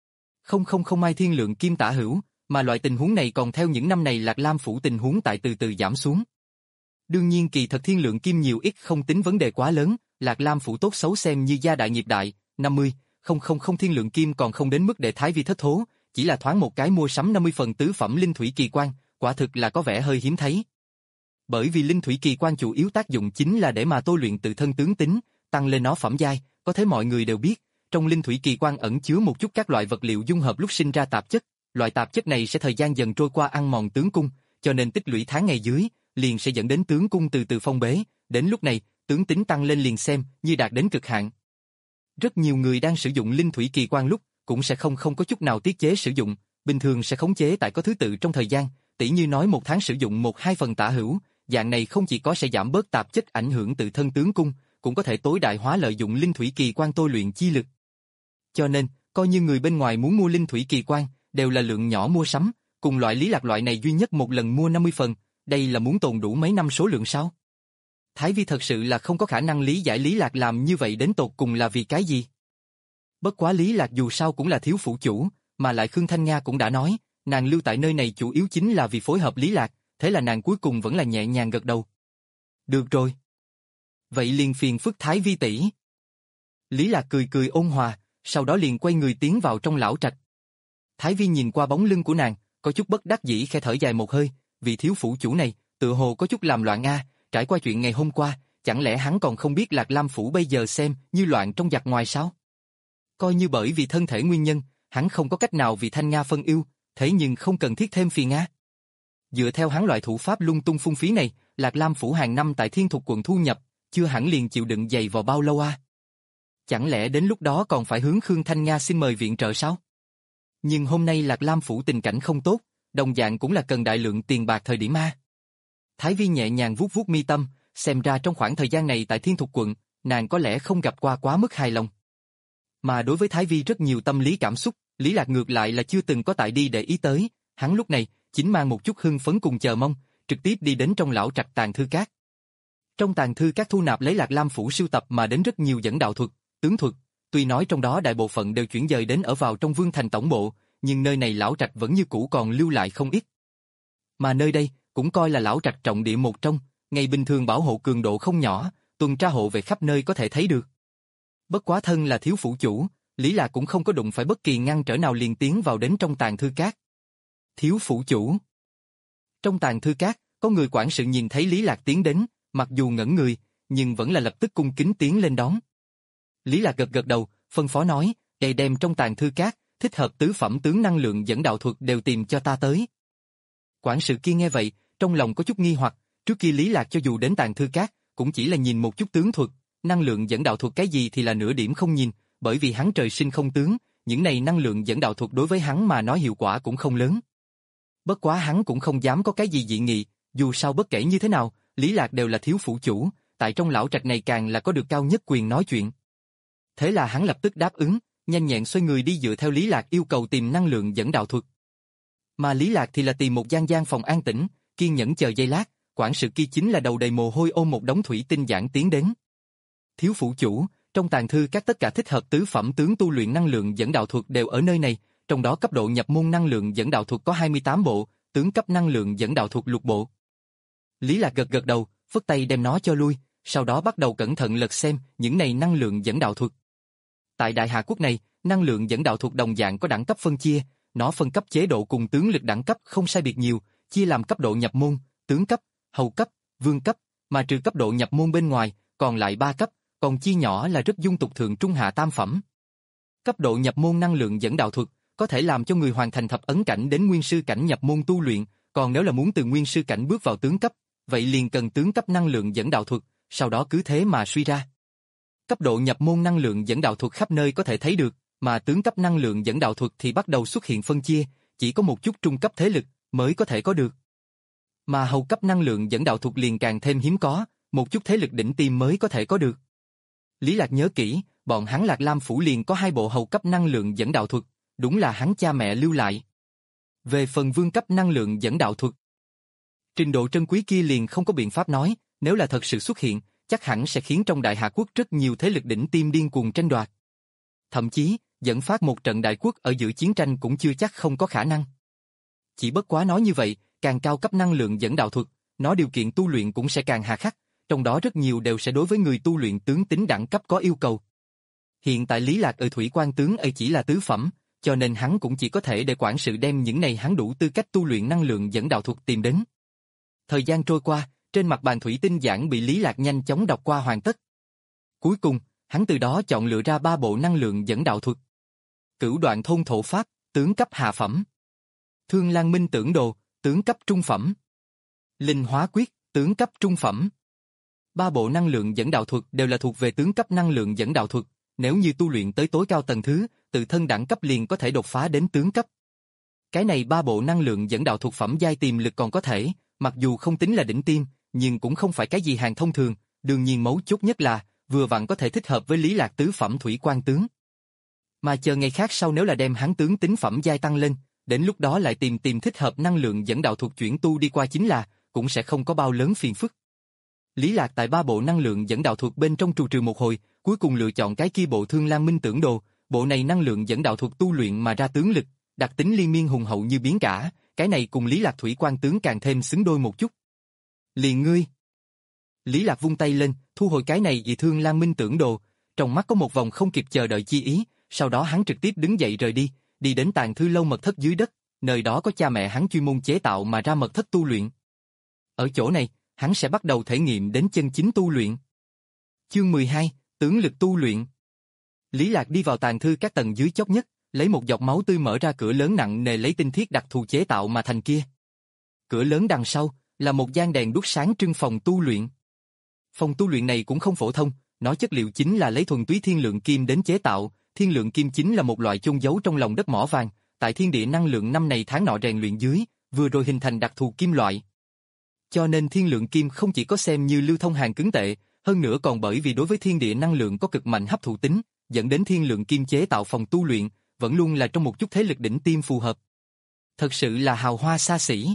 nghìn mai thiên lượng kim tả hữu, mà loại tình huống này còn theo những năm này Lạc Lam phủ tình huống tại từ từ giảm xuống. Đương nhiên kỳ thật thiên lượng kim nhiều ít không tính vấn đề quá lớn, Lạc Lam phủ tốt xấu xem như gia đại nghiệp đại, năm mươi nghìn thiên lượng kim còn không đến mức để Thái Vi thất thố, chỉ là thoáng một cái mua sắm năm mươi phần tứ phẩm linh thủy kỳ quan, quả thực là có vẻ hơi hiếm thấy. Bởi vì linh thủy kỳ quan chủ yếu tác dụng chính là để mà tôi luyện tự thân tướng tính, tăng lên nó phẩm giai, có thể mọi người đều biết, trong linh thủy kỳ quan ẩn chứa một chút các loại vật liệu dung hợp lúc sinh ra tạp chất, loại tạp chất này sẽ thời gian dần trôi qua ăn mòn tướng cung, cho nên tích lũy tháng ngày dưới, liền sẽ dẫn đến tướng cung từ từ phong bế, đến lúc này, tướng tính tăng lên liền xem như đạt đến cực hạn. Rất nhiều người đang sử dụng linh thủy kỳ quan lúc cũng sẽ không không có chút nào tiết chế sử dụng, bình thường sẽ khống chế tại có thứ tự trong thời gian, tỉ như nói một tháng sử dụng một hai phần tả hữu, dạng này không chỉ có sẽ giảm bớt tạp chất ảnh hưởng tự thân tướng cung, cũng có thể tối đại hóa lợi dụng linh thủy kỳ quan tôi luyện chi lực. Cho nên, coi như người bên ngoài muốn mua linh thủy kỳ quan, đều là lượng nhỏ mua sắm, cùng loại Lý Lạc loại này duy nhất một lần mua năm mươi phần, đây là muốn tồn đủ mấy năm số lượng sao? Thái Vi thật sự là không có khả năng lý giải Lý Lạc làm như vậy đến tột cùng là vì cái gì. Bất quá Lý Lạc dù sao cũng là thiếu phủ chủ, mà lại Khương Thanh Nga cũng đã nói, nàng lưu tại nơi này chủ yếu chính là vì phối hợp Lý Lạc, thế là nàng cuối cùng vẫn là nhẹ nhàng gật đầu. Được rồi. Vậy liền phiền phức Thái Vi tỷ. Lý Lạc cười cười ôn hòa, sau đó liền quay người tiến vào trong lão trạch. Thái Vi nhìn qua bóng lưng của nàng, có chút bất đắc dĩ khẽ thở dài một hơi, vị thiếu phủ chủ này, tựa hồ có chút làm loạn a, trải qua chuyện ngày hôm qua, chẳng lẽ hắn còn không biết Lạc Lam phủ bây giờ xem như loạn trong giặc ngoài sao? Coi như bởi vì thân thể nguyên nhân, hắn không có cách nào vì Thanh Nga phân ưu, thế nhưng không cần thiết thêm phiền Nga. Dựa theo hắn loại thủ pháp lung tung phung phí này, Lạc Lam phủ hàng năm tại Thiên Thục quận thu nhập, chưa hẳn liền chịu đựng dày vào bao lâu à? Chẳng lẽ đến lúc đó còn phải hướng Khương Thanh Nga xin mời viện trợ sao? Nhưng hôm nay Lạc Lam phủ tình cảnh không tốt, đồng dạng cũng là cần đại lượng tiền bạc thời điểm a. Thái Vi nhẹ nhàng vuốt vuốt mi tâm, xem ra trong khoảng thời gian này tại Thiên Thục quận, nàng có lẽ không gặp qua quá mức hài lòng. Mà đối với Thái Vi rất nhiều tâm lý cảm xúc, Lý Lạc ngược lại là chưa từng có tại đi để ý tới, hắn lúc này chính mang một chút hưng phấn cùng chờ mong, trực tiếp đi đến trong lão trạch tàng thư các. Trong tàng thư các thu nạp lấy Lạc Lam phủ sưu tập mà đến rất nhiều dẫn đạo thuật, tướng thuật, tuy nói trong đó đại bộ phận đều chuyển dời đến ở vào trong Vương thành tổng bộ, nhưng nơi này lão trạch vẫn như cũ còn lưu lại không ít. Mà nơi đây cũng coi là lão trạch trọng địa một trong, ngày bình thường bảo hộ cường độ không nhỏ, tuần tra hộ về khắp nơi có thể thấy được. Bất quá thân là thiếu phủ chủ, Lý Lạc cũng không có đụng phải bất kỳ ngăn trở nào liền tiến vào đến trong tàng thư các. Thiếu phủ chủ. Trong tàng thư các, có người quản sự nhìn thấy Lý Lạc tiến đến, mặc dù ngẩn người, nhưng vẫn là lập tức cung kính tiến lên đón. Lý Lạc gật gật đầu, phân phó nói, "Đây đem trong tàng thư các, thích hợp tứ phẩm tướng năng lượng dẫn đạo thuật đều tìm cho ta tới." Quản sự kia nghe vậy, trong lòng có chút nghi hoặc, trước kia Lý Lạc cho dù đến tàng thư các, cũng chỉ là nhìn một chút tướng thuật, năng lượng dẫn đạo thuật cái gì thì là nửa điểm không nhìn, bởi vì hắn trời sinh không tướng, những này năng lượng dẫn đạo thuật đối với hắn mà nói hiệu quả cũng không lớn. Bất quá hắn cũng không dám có cái gì dị nghị, dù sao bất kể như thế nào, Lý Lạc đều là thiếu phủ chủ, tại trong lão trạch này càng là có được cao nhất quyền nói chuyện. Thế là hắn lập tức đáp ứng, nhanh nhẹn xoay người đi dựa theo Lý Lạc yêu cầu tìm năng lượng dẫn đạo thuật. Mà Lý Lạc thì là tìm một gian gian phòng an tĩnh, kiên nhẫn chờ giây lát, quản sự kia chính là đầu đầy mồ hôi ôm một đống thủy tinh giản tiến đến. Thiếu phủ chủ, trong tàng thư các tất cả thích hợp tứ phẩm tướng tu luyện năng lượng dẫn đạo thuật đều ở nơi này, trong đó cấp độ nhập môn năng lượng dẫn đạo thuật có hai mươi tám bộ, tướng cấp năng lượng dẫn đạo thuật lục bộ. Lý Lạc gật gật đầu, phất tay đem nó cho lui, sau đó bắt đầu cẩn thận lật xem những này năng lượng dẫn đạo thuật. Tại Đại Hà Quốc này, năng lượng dẫn đạo thuật đồng dạng có đẳng cấp phân chia, nó phân cấp chế độ cùng tướng lực đẳng cấp không sai biệt nhiều, chia làm cấp độ nhập môn, tướng cấp, hầu cấp, vương cấp, mà trừ cấp độ nhập môn bên ngoài, còn lại ba cấp, còn chia nhỏ là rất dung tục thượng trung hạ tam phẩm. Cấp độ nhập môn năng lượng dẫn đạo thuật có thể làm cho người hoàn thành thập ấn cảnh đến nguyên sư cảnh nhập môn tu luyện, còn nếu là muốn từ nguyên sư cảnh bước vào tướng cấp, vậy liền cần tướng cấp năng lượng dẫn đạo thuật, sau đó cứ thế mà suy ra. Cấp độ nhập môn năng lượng dẫn đạo thuật khắp nơi có thể thấy được, mà tướng cấp năng lượng dẫn đạo thuật thì bắt đầu xuất hiện phân chia, chỉ có một chút trung cấp thế lực mới có thể có được. Mà hầu cấp năng lượng dẫn đạo thuật liền càng thêm hiếm có, một chút thế lực đỉnh tiêm mới có thể có được. Lý Lạc nhớ kỹ, bọn hắn Lạc Lam phủ liền có hai bộ hầu cấp năng lượng dẫn đạo thuật, đúng là hắn cha mẹ lưu lại. Về phần vương cấp năng lượng dẫn đạo thuật, trình độ trân quý kia liền không có biện pháp nói, nếu là thật sự xuất hiện, chắc hẳn sẽ khiến trong Đại Hà Quốc rất nhiều thế lực đỉnh tiêm điên cuồng tranh đoạt. Thậm chí, dẫn phát một trận đại quốc ở giữa chiến tranh cũng chưa chắc không có khả năng. Chỉ bất quá nói như vậy, càng cao cấp năng lượng dẫn đạo thuật, nó điều kiện tu luyện cũng sẽ càng hà khắc, trong đó rất nhiều đều sẽ đối với người tu luyện tướng tính đẳng cấp có yêu cầu. Hiện tại Lý Lạc ở thủy quan tướng ấy chỉ là tứ phẩm, cho nên hắn cũng chỉ có thể để quản sự đem những này hắn đủ tư cách tu luyện năng lượng dẫn đạo thuật tìm đến. Thời gian trôi qua, trên mặt bàn thủy tinh giản bị Lý Lạc nhanh chóng đọc qua hoàn tất. Cuối cùng, hắn từ đó chọn lựa ra ba bộ năng lượng dẫn đạo thuật. Cửu đoạn thôn thổ pháp, tướng cấp hạ phẩm. Thương Lan Minh tưởng đồ, tướng cấp trung phẩm. Linh hóa quyết, tướng cấp trung phẩm. Ba bộ năng lượng dẫn đạo thuật đều là thuộc về tướng cấp năng lượng dẫn đạo thuật, nếu như tu luyện tới tối cao tầng thứ, tự thân đẳng cấp liền có thể đột phá đến tướng cấp. Cái này ba bộ năng lượng dẫn đạo thuật phẩm giai tiềm lực còn có thể, mặc dù không tính là đỉnh tiêm, nhưng cũng không phải cái gì hàng thông thường, đương nhiên mấu chốt nhất là vừa vặn có thể thích hợp với Lý Lạc tứ phẩm thủy quan tướng. Mà chờ ngày khác sau nếu là đem hắn tướng tính phẩm giai tăng lên, đến lúc đó lại tìm tìm thích hợp năng lượng dẫn đạo thuật chuyển tu đi qua chính là, cũng sẽ không có bao lớn phiền phức. Lý Lạc tại ba bộ năng lượng dẫn đạo thuật bên trong trù trừ một hồi, cuối cùng lựa chọn cái kia bộ Thương Lan Minh tưởng đồ, bộ này năng lượng dẫn đạo thuật tu luyện mà ra tướng lực, đặc tính liên miên hùng hậu như biến cả, cái này cùng Lý Lạc thủy quan tướng càng thêm xứng đôi một chút. Liền ngươi. Lý Lạc vung tay lên, thu hồi cái này vì Thương Lan Minh tưởng đồ, trong mắt có một vòng không kịp chờ đợi chi ý, sau đó hắn trực tiếp đứng dậy rời đi, đi đến tàng thư lâu mật thất dưới đất, nơi đó có cha mẹ hắn chuyên môn chế tạo mà ra mật thất tu luyện. Ở chỗ này, hắn sẽ bắt đầu thể nghiệm đến chân chính tu luyện. Chương mười hai, tướng lực tu luyện. Lý Lạc đi vào tàng thư các tầng dưới chót nhất, lấy một giọt máu tươi mở ra cửa lớn nặng nề lấy tinh thiết đặc thù chế tạo mà thành kia. Cửa lớn đằng sau là một gian đèn đuốc sáng trưng phòng tu luyện. Phòng tu luyện này cũng không phổ thông, nó chất liệu chính là lấy thuần túy thiên lượng kim đến chế tạo, thiên lượng kim chính là một loại chôn giấu trong lòng đất mỏ vàng, tại thiên địa năng lượng năm này tháng nọ rèn luyện dưới, vừa rồi hình thành đặc thù kim loại. Cho nên thiên lượng kim không chỉ có xem như lưu thông hàng cứng tệ, hơn nữa còn bởi vì đối với thiên địa năng lượng có cực mạnh hấp thụ tính, dẫn đến thiên lượng kim chế tạo phòng tu luyện, vẫn luôn là trong một chút thế lực đỉnh tiêm phù hợp. Thật sự là hào hoa xa xỉ.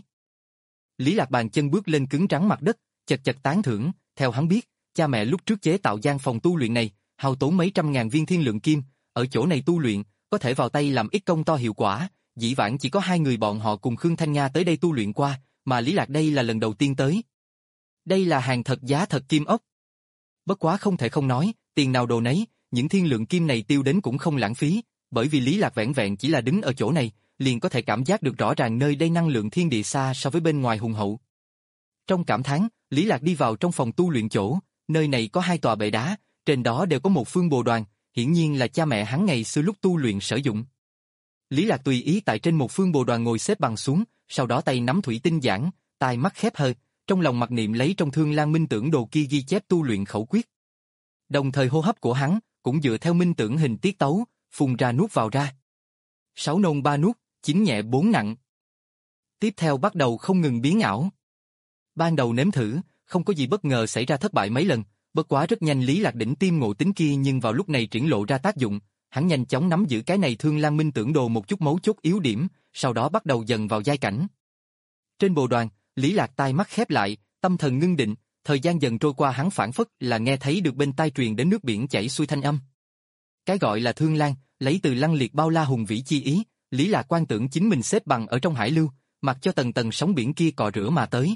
Lý Lạc bàn chân bước lên cứng rắn mặt đất, chật chật tán thưởng, theo hắn biết, cha mẹ lúc trước chế tạo gian phòng tu luyện này, hao tốn mấy trăm ngàn viên thiên lượng kim, ở chỗ này tu luyện, có thể vào tay làm ít công to hiệu quả, dĩ vãng chỉ có hai người bọn họ cùng Khương Thanh Nga tới đây tu luyện qua, mà Lý Lạc đây là lần đầu tiên tới. Đây là hàng thật giá thật kim ốc. Bất quá không thể không nói, tiền nào đồ nấy, những thiên lượng kim này tiêu đến cũng không lãng phí, bởi vì Lý Lạc vẻn vẹn chỉ là đứng ở chỗ này, liền có thể cảm giác được rõ ràng nơi đây năng lượng thiên địa xa so với bên ngoài hùng hậu. Trong cảm thán, Lý Lạc đi vào trong phòng tu luyện chỗ, nơi này có hai tòa bệ đá, trên đó đều có một phương bồ đoàn, hiển nhiên là cha mẹ hắn ngày xưa lúc tu luyện sử dụng. Lý Lạc tùy ý tại trên một phương bồ đoàn ngồi xếp bằng xuống, sau đó tay nắm thủy tinh giảng, tai mắt khép hờ, trong lòng mặc niệm lấy trong Thương Lan Minh Tưởng Đồ kia ghi chép tu luyện khẩu quyết. Đồng thời hô hấp của hắn cũng dựa theo minh tưởng hình tiết tấu, phun ra nuốt vào ra. Sáu nôn ba nuốt, chín nhẹ bốn nặng. Tiếp theo bắt đầu không ngừng biến ảo. Ban đầu nếm thử, không có gì bất ngờ xảy ra thất bại mấy lần, bất quá rất nhanh Lý Lạc đỉnh tiêm ngộ tính kia nhưng vào lúc này triển lộ ra tác dụng, hắn nhanh chóng nắm giữ cái này Thương Lan Minh Tưởng Đồ một chút mấu chốt yếu điểm, sau đó bắt đầu dần vào giai cảnh. Trên bồ đoàn, Lý Lạc tai mắt khép lại, tâm thần ngưng định, thời gian dần trôi qua hắn phản phất là nghe thấy được bên tai truyền đến nước biển chảy xuôi thanh âm. Cái gọi là Thương Lan, lấy từ lăng liệt bao la hùng vĩ chi ý, Lý Lạc quan tưởng chính mình xếp bằng ở trong hải lưu, mặc cho tầng tầng sóng biển kia cọ rửa mà tới.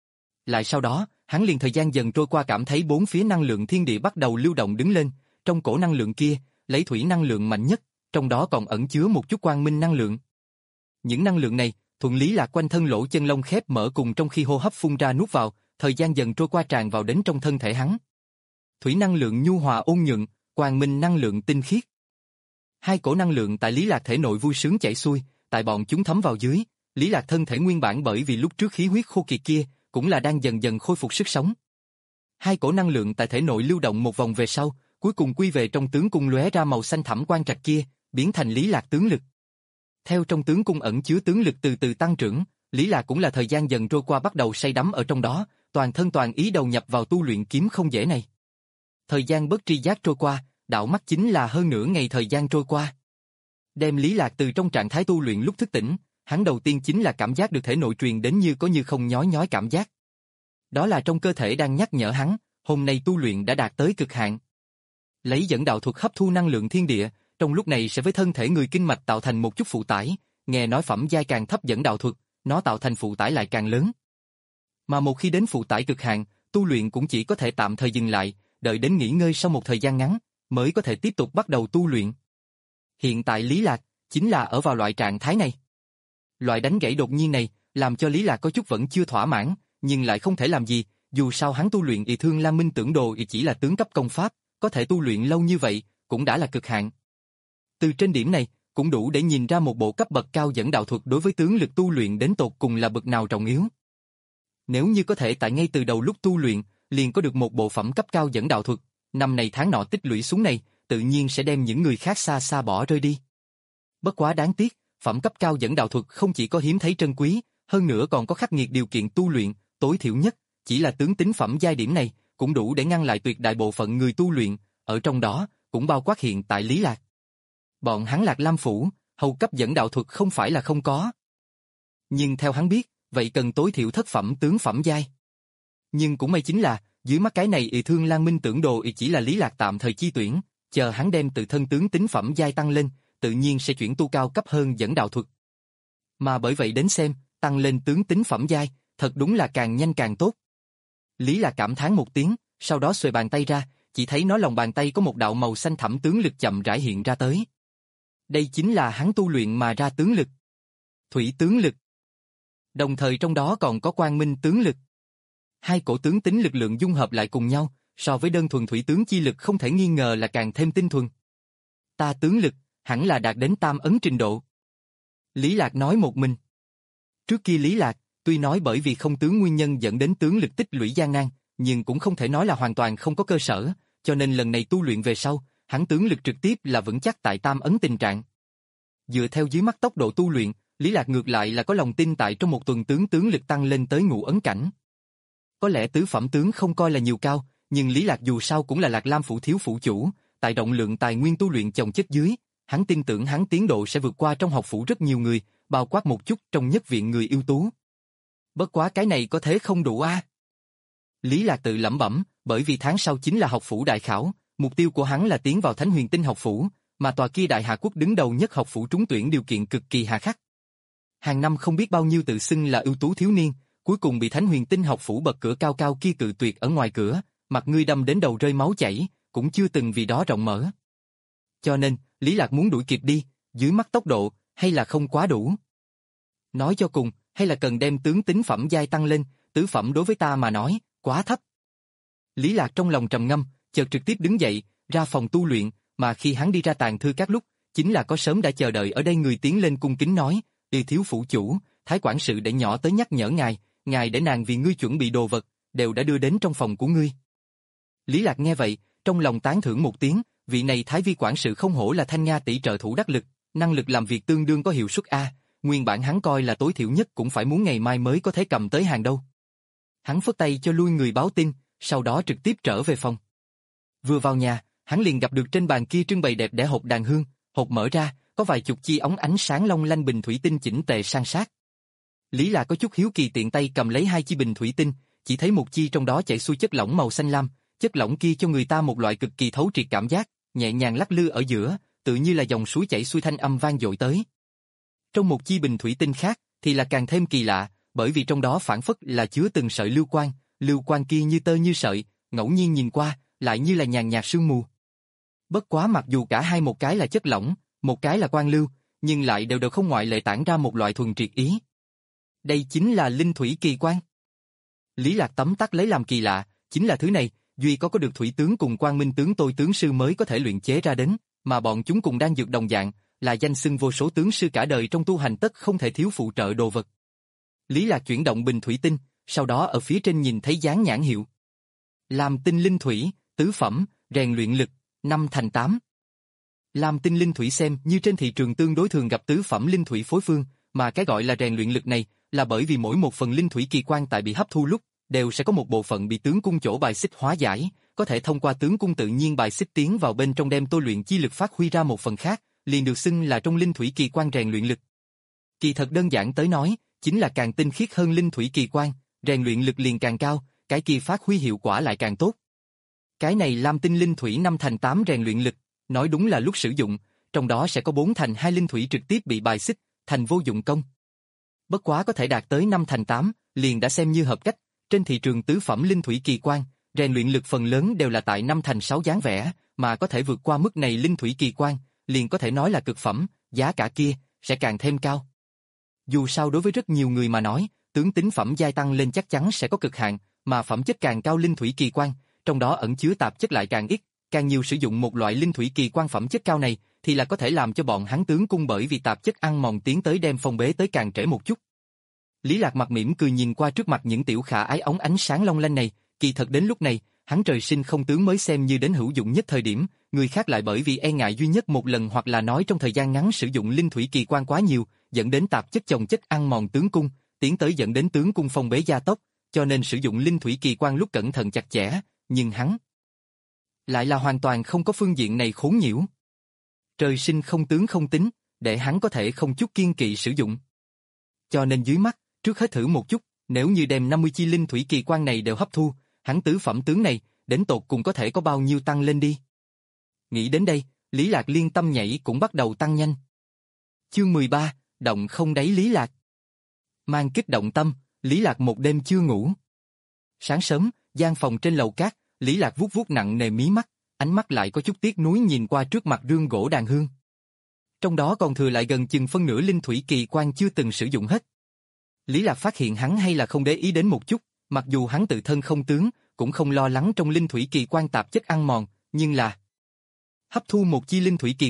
Lại sau đó, hắn liền thời gian dần trôi qua cảm thấy bốn phía năng lượng thiên địa bắt đầu lưu động đứng lên, trong cổ năng lượng kia, lấy thủy năng lượng mạnh nhất, trong đó còn ẩn chứa một chút quang minh năng lượng. Những năng lượng này, thuận lý là quanh thân lỗ chân lông khép mở cùng trong khi hô hấp phun ra nuốt vào, thời gian dần trôi qua tràn vào đến trong thân thể hắn. Thủy năng lượng nhu hòa ôn nhuận, quang minh năng lượng tinh khiết. Hai cổ năng lượng tại Lý Lạc thể nội vui sướng chảy xuôi, tại bọn chúng thấm vào dưới, Lý Lạc thân thể nguyên bản bởi vì lúc trước khí huyết khô kiệt kia, cũng là đang dần dần khôi phục sức sống. Hai cổ năng lượng tại thể nội lưu động một vòng về sau, cuối cùng quy về trong tướng cung lóe ra màu xanh thẳm quang trạch kia, biến thành Lý Lạc tướng lực. Theo trong tướng cung ẩn chứa tướng lực từ từ tăng trưởng, Lý Lạc cũng là thời gian dần trôi qua bắt đầu say đắm ở trong đó, toàn thân toàn ý đầu nhập vào tu luyện kiếm không dễ này. Thời gian bất tri giác trôi qua, đạo mắt chính là hơn nửa ngày thời gian trôi qua. Đem Lý Lạc từ trong trạng thái tu luyện lúc thức tỉnh, hắn đầu tiên chính là cảm giác được thể nội truyền đến như có như không nhói nhói cảm giác. Đó là trong cơ thể đang nhắc nhở hắn, hôm nay tu luyện đã đạt tới cực hạn. Lấy dẫn đạo thuật hấp thu năng lượng thiên địa, trong lúc này sẽ với thân thể người kinh mạch tạo thành một chút phụ tải, nghe nói phẩm giai càng thấp dẫn đạo thuật, nó tạo thành phụ tải lại càng lớn. Mà một khi đến phụ tải cực hạn, tu luyện cũng chỉ có thể tạm thời dừng lại, đợi đến nghỉ ngơi sau một thời gian ngắn, mới có thể tiếp tục bắt đầu tu luyện. Hiện tại Lý Lạc, chính là ở vào loại trạng thái này. Loại đánh gãy đột nhiên này, làm cho Lý Lạc có chút vẫn chưa thỏa mãn, nhưng lại không thể làm gì, dù sao hắn tu luyện Y Thương Lan Minh Tưởng Đồ Y chỉ là tướng cấp công pháp, có thể tu luyện lâu như vậy, cũng đã là cực hạn. Từ trên điểm này, cũng đủ để nhìn ra một bộ cấp bậc cao dẫn đạo thuật đối với tướng lực tu luyện đến tột cùng là bậc nào trọng yếu. Nếu như có thể tại ngay từ đầu lúc tu luyện, liền có được một bộ phẩm cấp cao dẫn đạo thuật, năm này tháng nọ tích lũy xuống này, tự nhiên sẽ đem những người khác xa xa bỏ rơi đi. Bất quá đáng tiếc, phẩm cấp cao dẫn đạo thuật không chỉ có hiếm thấy trân quý, hơn nữa còn có khắc nghiệt điều kiện tu luyện, tối thiểu nhất, chỉ là tướng tính phẩm giai điểm này, cũng đủ để ngăn lại tuyệt đại bộ phận người tu luyện, ở trong đó, cũng bao quát hiện tại Lý Lạc. Bọn hắn Lạc Lam Phủ, hầu cấp dẫn đạo thuật không phải là không có. Nhưng theo hắn biết, vậy cần tối thiểu thất phẩm tướng phẩm giai. Nhưng cũng may chính là, dưới mắt cái này Y Thương Lan Minh Tưởng Đồ Y chỉ là Lý Lạc tạm thời chi tuyển, chờ hắn đem tự thân tướng tính phẩm giai tăng lên, tự nhiên sẽ chuyển tu cao cấp hơn dẫn đạo thuật. Mà bởi vậy đến xem, tăng lên tướng tính phẩm giai, thật đúng là càng nhanh càng tốt. Lý Lạc cảm thán một tiếng, sau đó xuề bàn tay ra, chỉ thấy nó lòng bàn tay có một đạo màu xanh thẳm tướng lực chậm rãi hiện ra tới. Đây chính là hắn tu luyện mà ra tướng lực. Thủy tướng lực. Đồng thời trong đó còn có quang minh tướng lực. Hai cổ tướng tính lực lượng dung hợp lại cùng nhau, so với đơn thuần thủy tướng chi lực không thể nghi ngờ là càng thêm tinh thuần. Ta tướng lực, hẳn là đạt đến tam ấn trình độ. Lý Lạc nói một mình. Trước kia Lý Lạc, tuy nói bởi vì không tướng nguyên nhân dẫn đến tướng lực tích lũy gian nan, nhưng cũng không thể nói là hoàn toàn không có cơ sở, cho nên lần này tu luyện về sau, hắn tướng lực trực tiếp là vững chắc tại tam ấn tình trạng. Dựa theo dưới mắt tốc độ tu luyện, Lý Lạc ngược lại là có lòng tin tại trong một tuần tướng tướng lực tăng lên tới ngũ ấn cảnh. Có lẽ tứ phẩm tướng không coi là nhiều cao, nhưng Lý Lạc dù sao cũng là Lạc Lam phủ thiếu phủ chủ, tại rộng lượng tài nguyên tu luyện chồng chất dưới, hắn tin tưởng hắn tiến độ sẽ vượt qua trong học phủ rất nhiều người, bao quát một chút trong nhất viện người ưu tú. Bất quá cái này có thế không đủ a. À? Lý Lạc tự lẩm bẩm, bởi vì tháng sau chính là học phủ đại khảo, mục tiêu của hắn là tiến vào Thánh Huyền Tinh học phủ, mà tòa kia Đại Hà Quốc đứng đầu nhất học phủ trúng tuyển điều kiện cực kỳ hà khắc. Hàng năm không biết bao nhiêu tự xưng là ưu tú thiếu niên, cuối cùng bị Thánh Huyền Tinh học phủ bật cửa cao cao kia cự tuyệt ở ngoài cửa, mặt ngươi đâm đến đầu rơi máu chảy, cũng chưa từng vì đó rộng mở. Cho nên, Lý Lạc muốn đuổi kịp đi, dưới mắt tốc độ, hay là không quá đủ. Nói cho cùng, hay là cần đem tướng tính phẩm giai tăng lên, tứ phẩm đối với ta mà nói, quá thấp. Lý Lạc trong lòng trầm ngâm, chợt trực tiếp đứng dậy, ra phòng tu luyện, mà khi hắn đi ra tàng thư các lúc, chính là có sớm đã chờ đợi ở đây người tiến lên cung kính nói, "Đi thiếu phủ chủ, Thái quản sự để nhỏ tới nhắc nhở ngài, ngài để nàng vì ngươi chuẩn bị đồ vật, đều đã đưa đến trong phòng của ngươi." Lý Lạc nghe vậy, trong lòng tán thưởng một tiếng, vị này Thái vi quản sự không hổ là Thanh Nga tỷ trợ thủ đắc lực, năng lực làm việc tương đương có hiệu suất a, nguyên bản hắn coi là tối thiểu nhất cũng phải muốn ngày mai mới có thể cầm tới hàng đâu. Hắn phất tay cho lui người báo tin, sau đó trực tiếp trở về phòng. Vừa vào nhà, hắn liền gặp được trên bàn kia trưng bày đẹp đẽ hộp đàn hương, hộp mở ra, có vài chục chi óng ánh sáng long lanh bình thủy tinh chỉnh tề san sát. Lý Lạc có chút hiếu kỳ tiện tay cầm lấy hai chi bình thủy tinh, chỉ thấy một chi trong đó chảy xuôi chất lỏng màu xanh lam, chất lỏng kia cho người ta một loại cực kỳ thấu triệt cảm giác, nhẹ nhàng lắc lư ở giữa, tự như là dòng suối chảy xuôi thanh âm vang dội tới. Trong một chi bình thủy tinh khác, thì là càng thêm kỳ lạ, bởi vì trong đó phản phất là chứa từng sợi lưu quang, lưu quang kia như tơ như sợi, ngẫu nhiên nhìn qua, lại như là nhàn nhạt sương mù. Bất quá mặc dù cả hai một cái là chất lỏng, một cái là quang lưu, nhưng lại đều đều không ngoại lệ tản ra một loại thuần triệt ý. Đây chính là linh thủy kỳ quang. Lý Lạc tấm tắc lấy làm kỳ lạ, chính là thứ này, duy có có được thủy tướng cùng quang minh tướng tôi tướng sư mới có thể luyện chế ra đến, mà bọn chúng cùng đang dược đồng dạng, là danh xưng vô số tướng sư cả đời trong tu hành tất không thể thiếu phụ trợ đồ vật. Lý Lạc chuyển động bình thủy tinh, sau đó ở phía trên nhìn thấy dán nhãn hiệu. Làm tinh linh thủy, tứ phẩm, rèn luyện lực, năm thành tám. Làm tinh linh thủy xem như trên thị trường tương đối thường gặp tứ phẩm linh thủy phối phương, mà cái gọi là rèn luyện lực này là bởi vì mỗi một phần linh thủy kỳ quan tại bị hấp thu lúc, đều sẽ có một bộ phận bị tướng cung chỗ bài xích hóa giải, có thể thông qua tướng cung tự nhiên bài xích tiến vào bên trong đem tôi luyện chi lực phát huy ra một phần khác, liền được xưng là trong linh thủy kỳ quan rèn luyện lực. Kỳ thật đơn giản tới nói, chính là càng tinh khiết hơn linh thủy kỳ quan, rèn luyện lực liền càng cao, cái kia phát huy hiệu quả lại càng tốt. Cái này Lam tinh linh thủy năm thành tám rèn luyện lực, nói đúng là lúc sử dụng, trong đó sẽ có bốn thành hai linh thủy trực tiếp bị bài xích, thành vô dụng công. Bất quá có thể đạt tới năm thành tám, liền đã xem như hợp cách, trên thị trường tứ phẩm linh thủy kỳ quan, rèn luyện lực phần lớn đều là tại năm thành sáu dáng vẻ, mà có thể vượt qua mức này linh thủy kỳ quan, liền có thể nói là cực phẩm, giá cả kia sẽ càng thêm cao. Dù sao đối với rất nhiều người mà nói, tướng tính phẩm giai tăng lên chắc chắn sẽ có cực hạn, mà phẩm chất càng cao linh thủy kỳ quan, trong đó ẩn chứa tạp chất lại càng ít, càng nhiều sử dụng một loại linh thủy kỳ quan phẩm chất cao này, thì là có thể làm cho bọn hắn tướng cung bởi vì tạp chất ăn mòn tiến tới đem phong bế tới càng trễ một chút. Lý Lạc mặt mỉm cười nhìn qua trước mặt những tiểu khả ái óng ánh sáng long lanh này, kỳ thật đến lúc này, hắn trời sinh không tướng mới xem như đến hữu dụng nhất thời điểm, người khác lại bởi vì e ngại duy nhất một lần hoặc là nói trong thời gian ngắn sử dụng linh thủy kỳ quan quá nhiều, dẫn đến tạp chất chồng chất ăn mòn tướng cung, tiến tới dẫn đến tướng cung phong bế gia tốc, cho nên sử dụng linh thủy kỳ quan lúc cẩn thận chặt chẽ, nhưng hắn lại là hoàn toàn không có phương diện này khốn nhiễu. Trời sinh không tướng không tính, để hắn có thể không chút kiên kỵ sử dụng. Cho nên dưới mắt, trước hết thử một chút, nếu như đem năm mươi chi linh thủy kỳ quan này đều hấp thu, hắn tứ phẩm tướng này, đến tột cùng có thể có bao nhiêu tăng lên đi. Nghĩ đến đây, Lý Lạc liên tâm nhảy cũng bắt đầu tăng nhanh. Chương mười ba, động không đáy Lý Lạc. Mang kích động tâm, Lý Lạc một đêm chưa ngủ. Sáng sớm, gian phòng trên lầu cát, Lý Lạc vuốt vuốt nặng nề mí mắt, ánh mắt lại có chút tiếc nuối nhìn qua trước mặt rương gỗ đàn hương. Trong đó còn thừa lại gần chừng phân nửa linh thủy kỳ quan chưa từng sử dụng hết. Lý Lạc phát hiện hắn hay là không để ý đến một chút, mặc dù hắn tự thân không tướng, cũng không lo lắng trong linh thủy kỳ quan tạp chất ăn mòn, nhưng là hấp thu một chi linh thủy kỳ quan,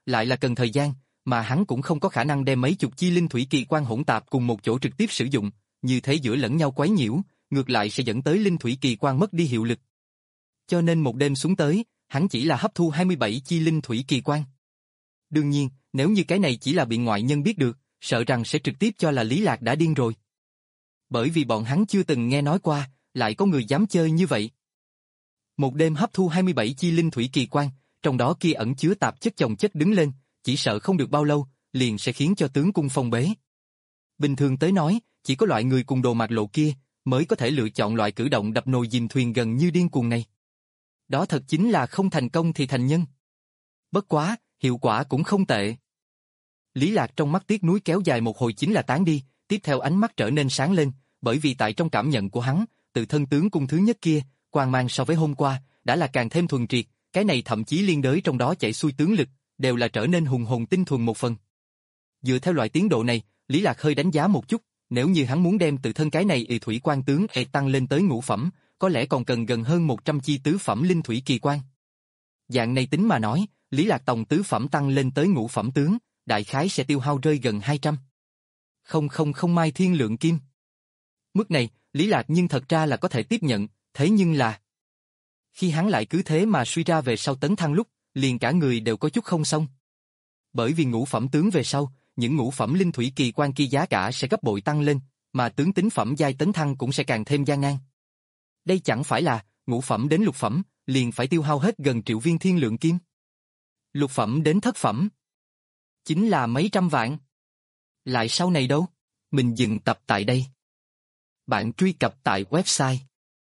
lại là cần thời gian, mà hắn cũng không có khả năng đem mấy chục chi linh thủy kỳ quan hỗn tạp cùng một chỗ trực tiếp sử dụng, như thế giữa lẫn nhau quấy nhiễu, ngược lại sẽ dẫn tới linh thủy kỳ quan mất đi hiệu lực. Cho nên một đêm xuống tới, hắn chỉ là hấp thu hai mươi bảy chi linh thủy kỳ quan. Đương nhiên, nếu như cái này chỉ là bị ngoại nhân biết được, sợ rằng sẽ trực tiếp cho là Lý Lạc đã điên rồi. Bởi vì bọn hắn chưa từng nghe nói qua, lại có người dám chơi như vậy. Một đêm hấp thu hai mươi bảy chi linh thủy kỳ quan, trong đó kia ẩn chứa tạp chất chồng chất đứng lên, chỉ sợ không được bao lâu, liền sẽ khiến cho tướng cung phong bế. Bình thường tới nói, chỉ có loại người cùng đồ mạt lộ kia, mới có thể lựa chọn loại cử động đập nồi dìm thuyền gần như điên cuồng này. Đó thật chính là không thành công thì thành nhân. Bất quá, hiệu quả cũng không tệ. Lý Lạc trong mắt tiếc nuối kéo dài một hồi chính là tán đi, tiếp theo ánh mắt trở nên sáng lên, bởi vì tại trong cảm nhận của hắn, từ thân tướng cung thứ nhất kia, quang mang so với hôm qua, đã là càng thêm thuần triệt, cái này thậm chí liên đới trong đó chảy xuôi tướng lực, đều là trở nên hùng hồn tinh thuần một phần. Dựa theo loại tiến độ này, Lý Lạc hơi đánh giá một chút, nếu như hắn muốn đem tự thân cái này y thủy quan tướng e tăng lên tới ngũ phẩm, có lẽ còn cần gần hơn một trăm chi tứ phẩm linh thủy kỳ quan. Dạng này tính mà nói, Lý Lạc Tòng tứ phẩm tăng lên tới ngũ phẩm tướng, đại khái sẽ tiêu hao rơi gần hai trăm. Không không không mai thiên lượng kim. Mức này, Lý Lạc nhưng thật ra là có thể tiếp nhận, thế nhưng là... Khi hắn lại cứ thế mà suy ra về sau tấn thăng lúc, liền cả người đều có chút không xong. Bởi vì ngũ phẩm tướng về sau, những ngũ phẩm linh thủy kỳ quan kia giá cả sẽ gấp bội tăng lên, mà tướng tính phẩm giai tấn thăng cũng sẽ càng thêm gian nan. Đây chẳng phải là, ngũ phẩm đến lục phẩm, liền phải tiêu hao hết gần triệu viên thiên lượng kim. Lục phẩm đến thất phẩm, chính là mấy trăm vạn. Lại sau này đâu? Mình dừng tập tại đây. Bạn truy cập tại website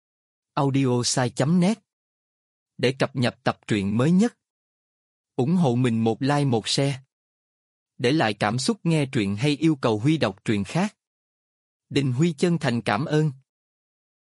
audiosai chấm net để cập nhật tập truyện mới nhất. Ủng hộ mình một like một share. Để lại cảm xúc nghe truyện hay yêu cầu Huy đọc truyện khác. Đình Huy chân thành cảm ơn.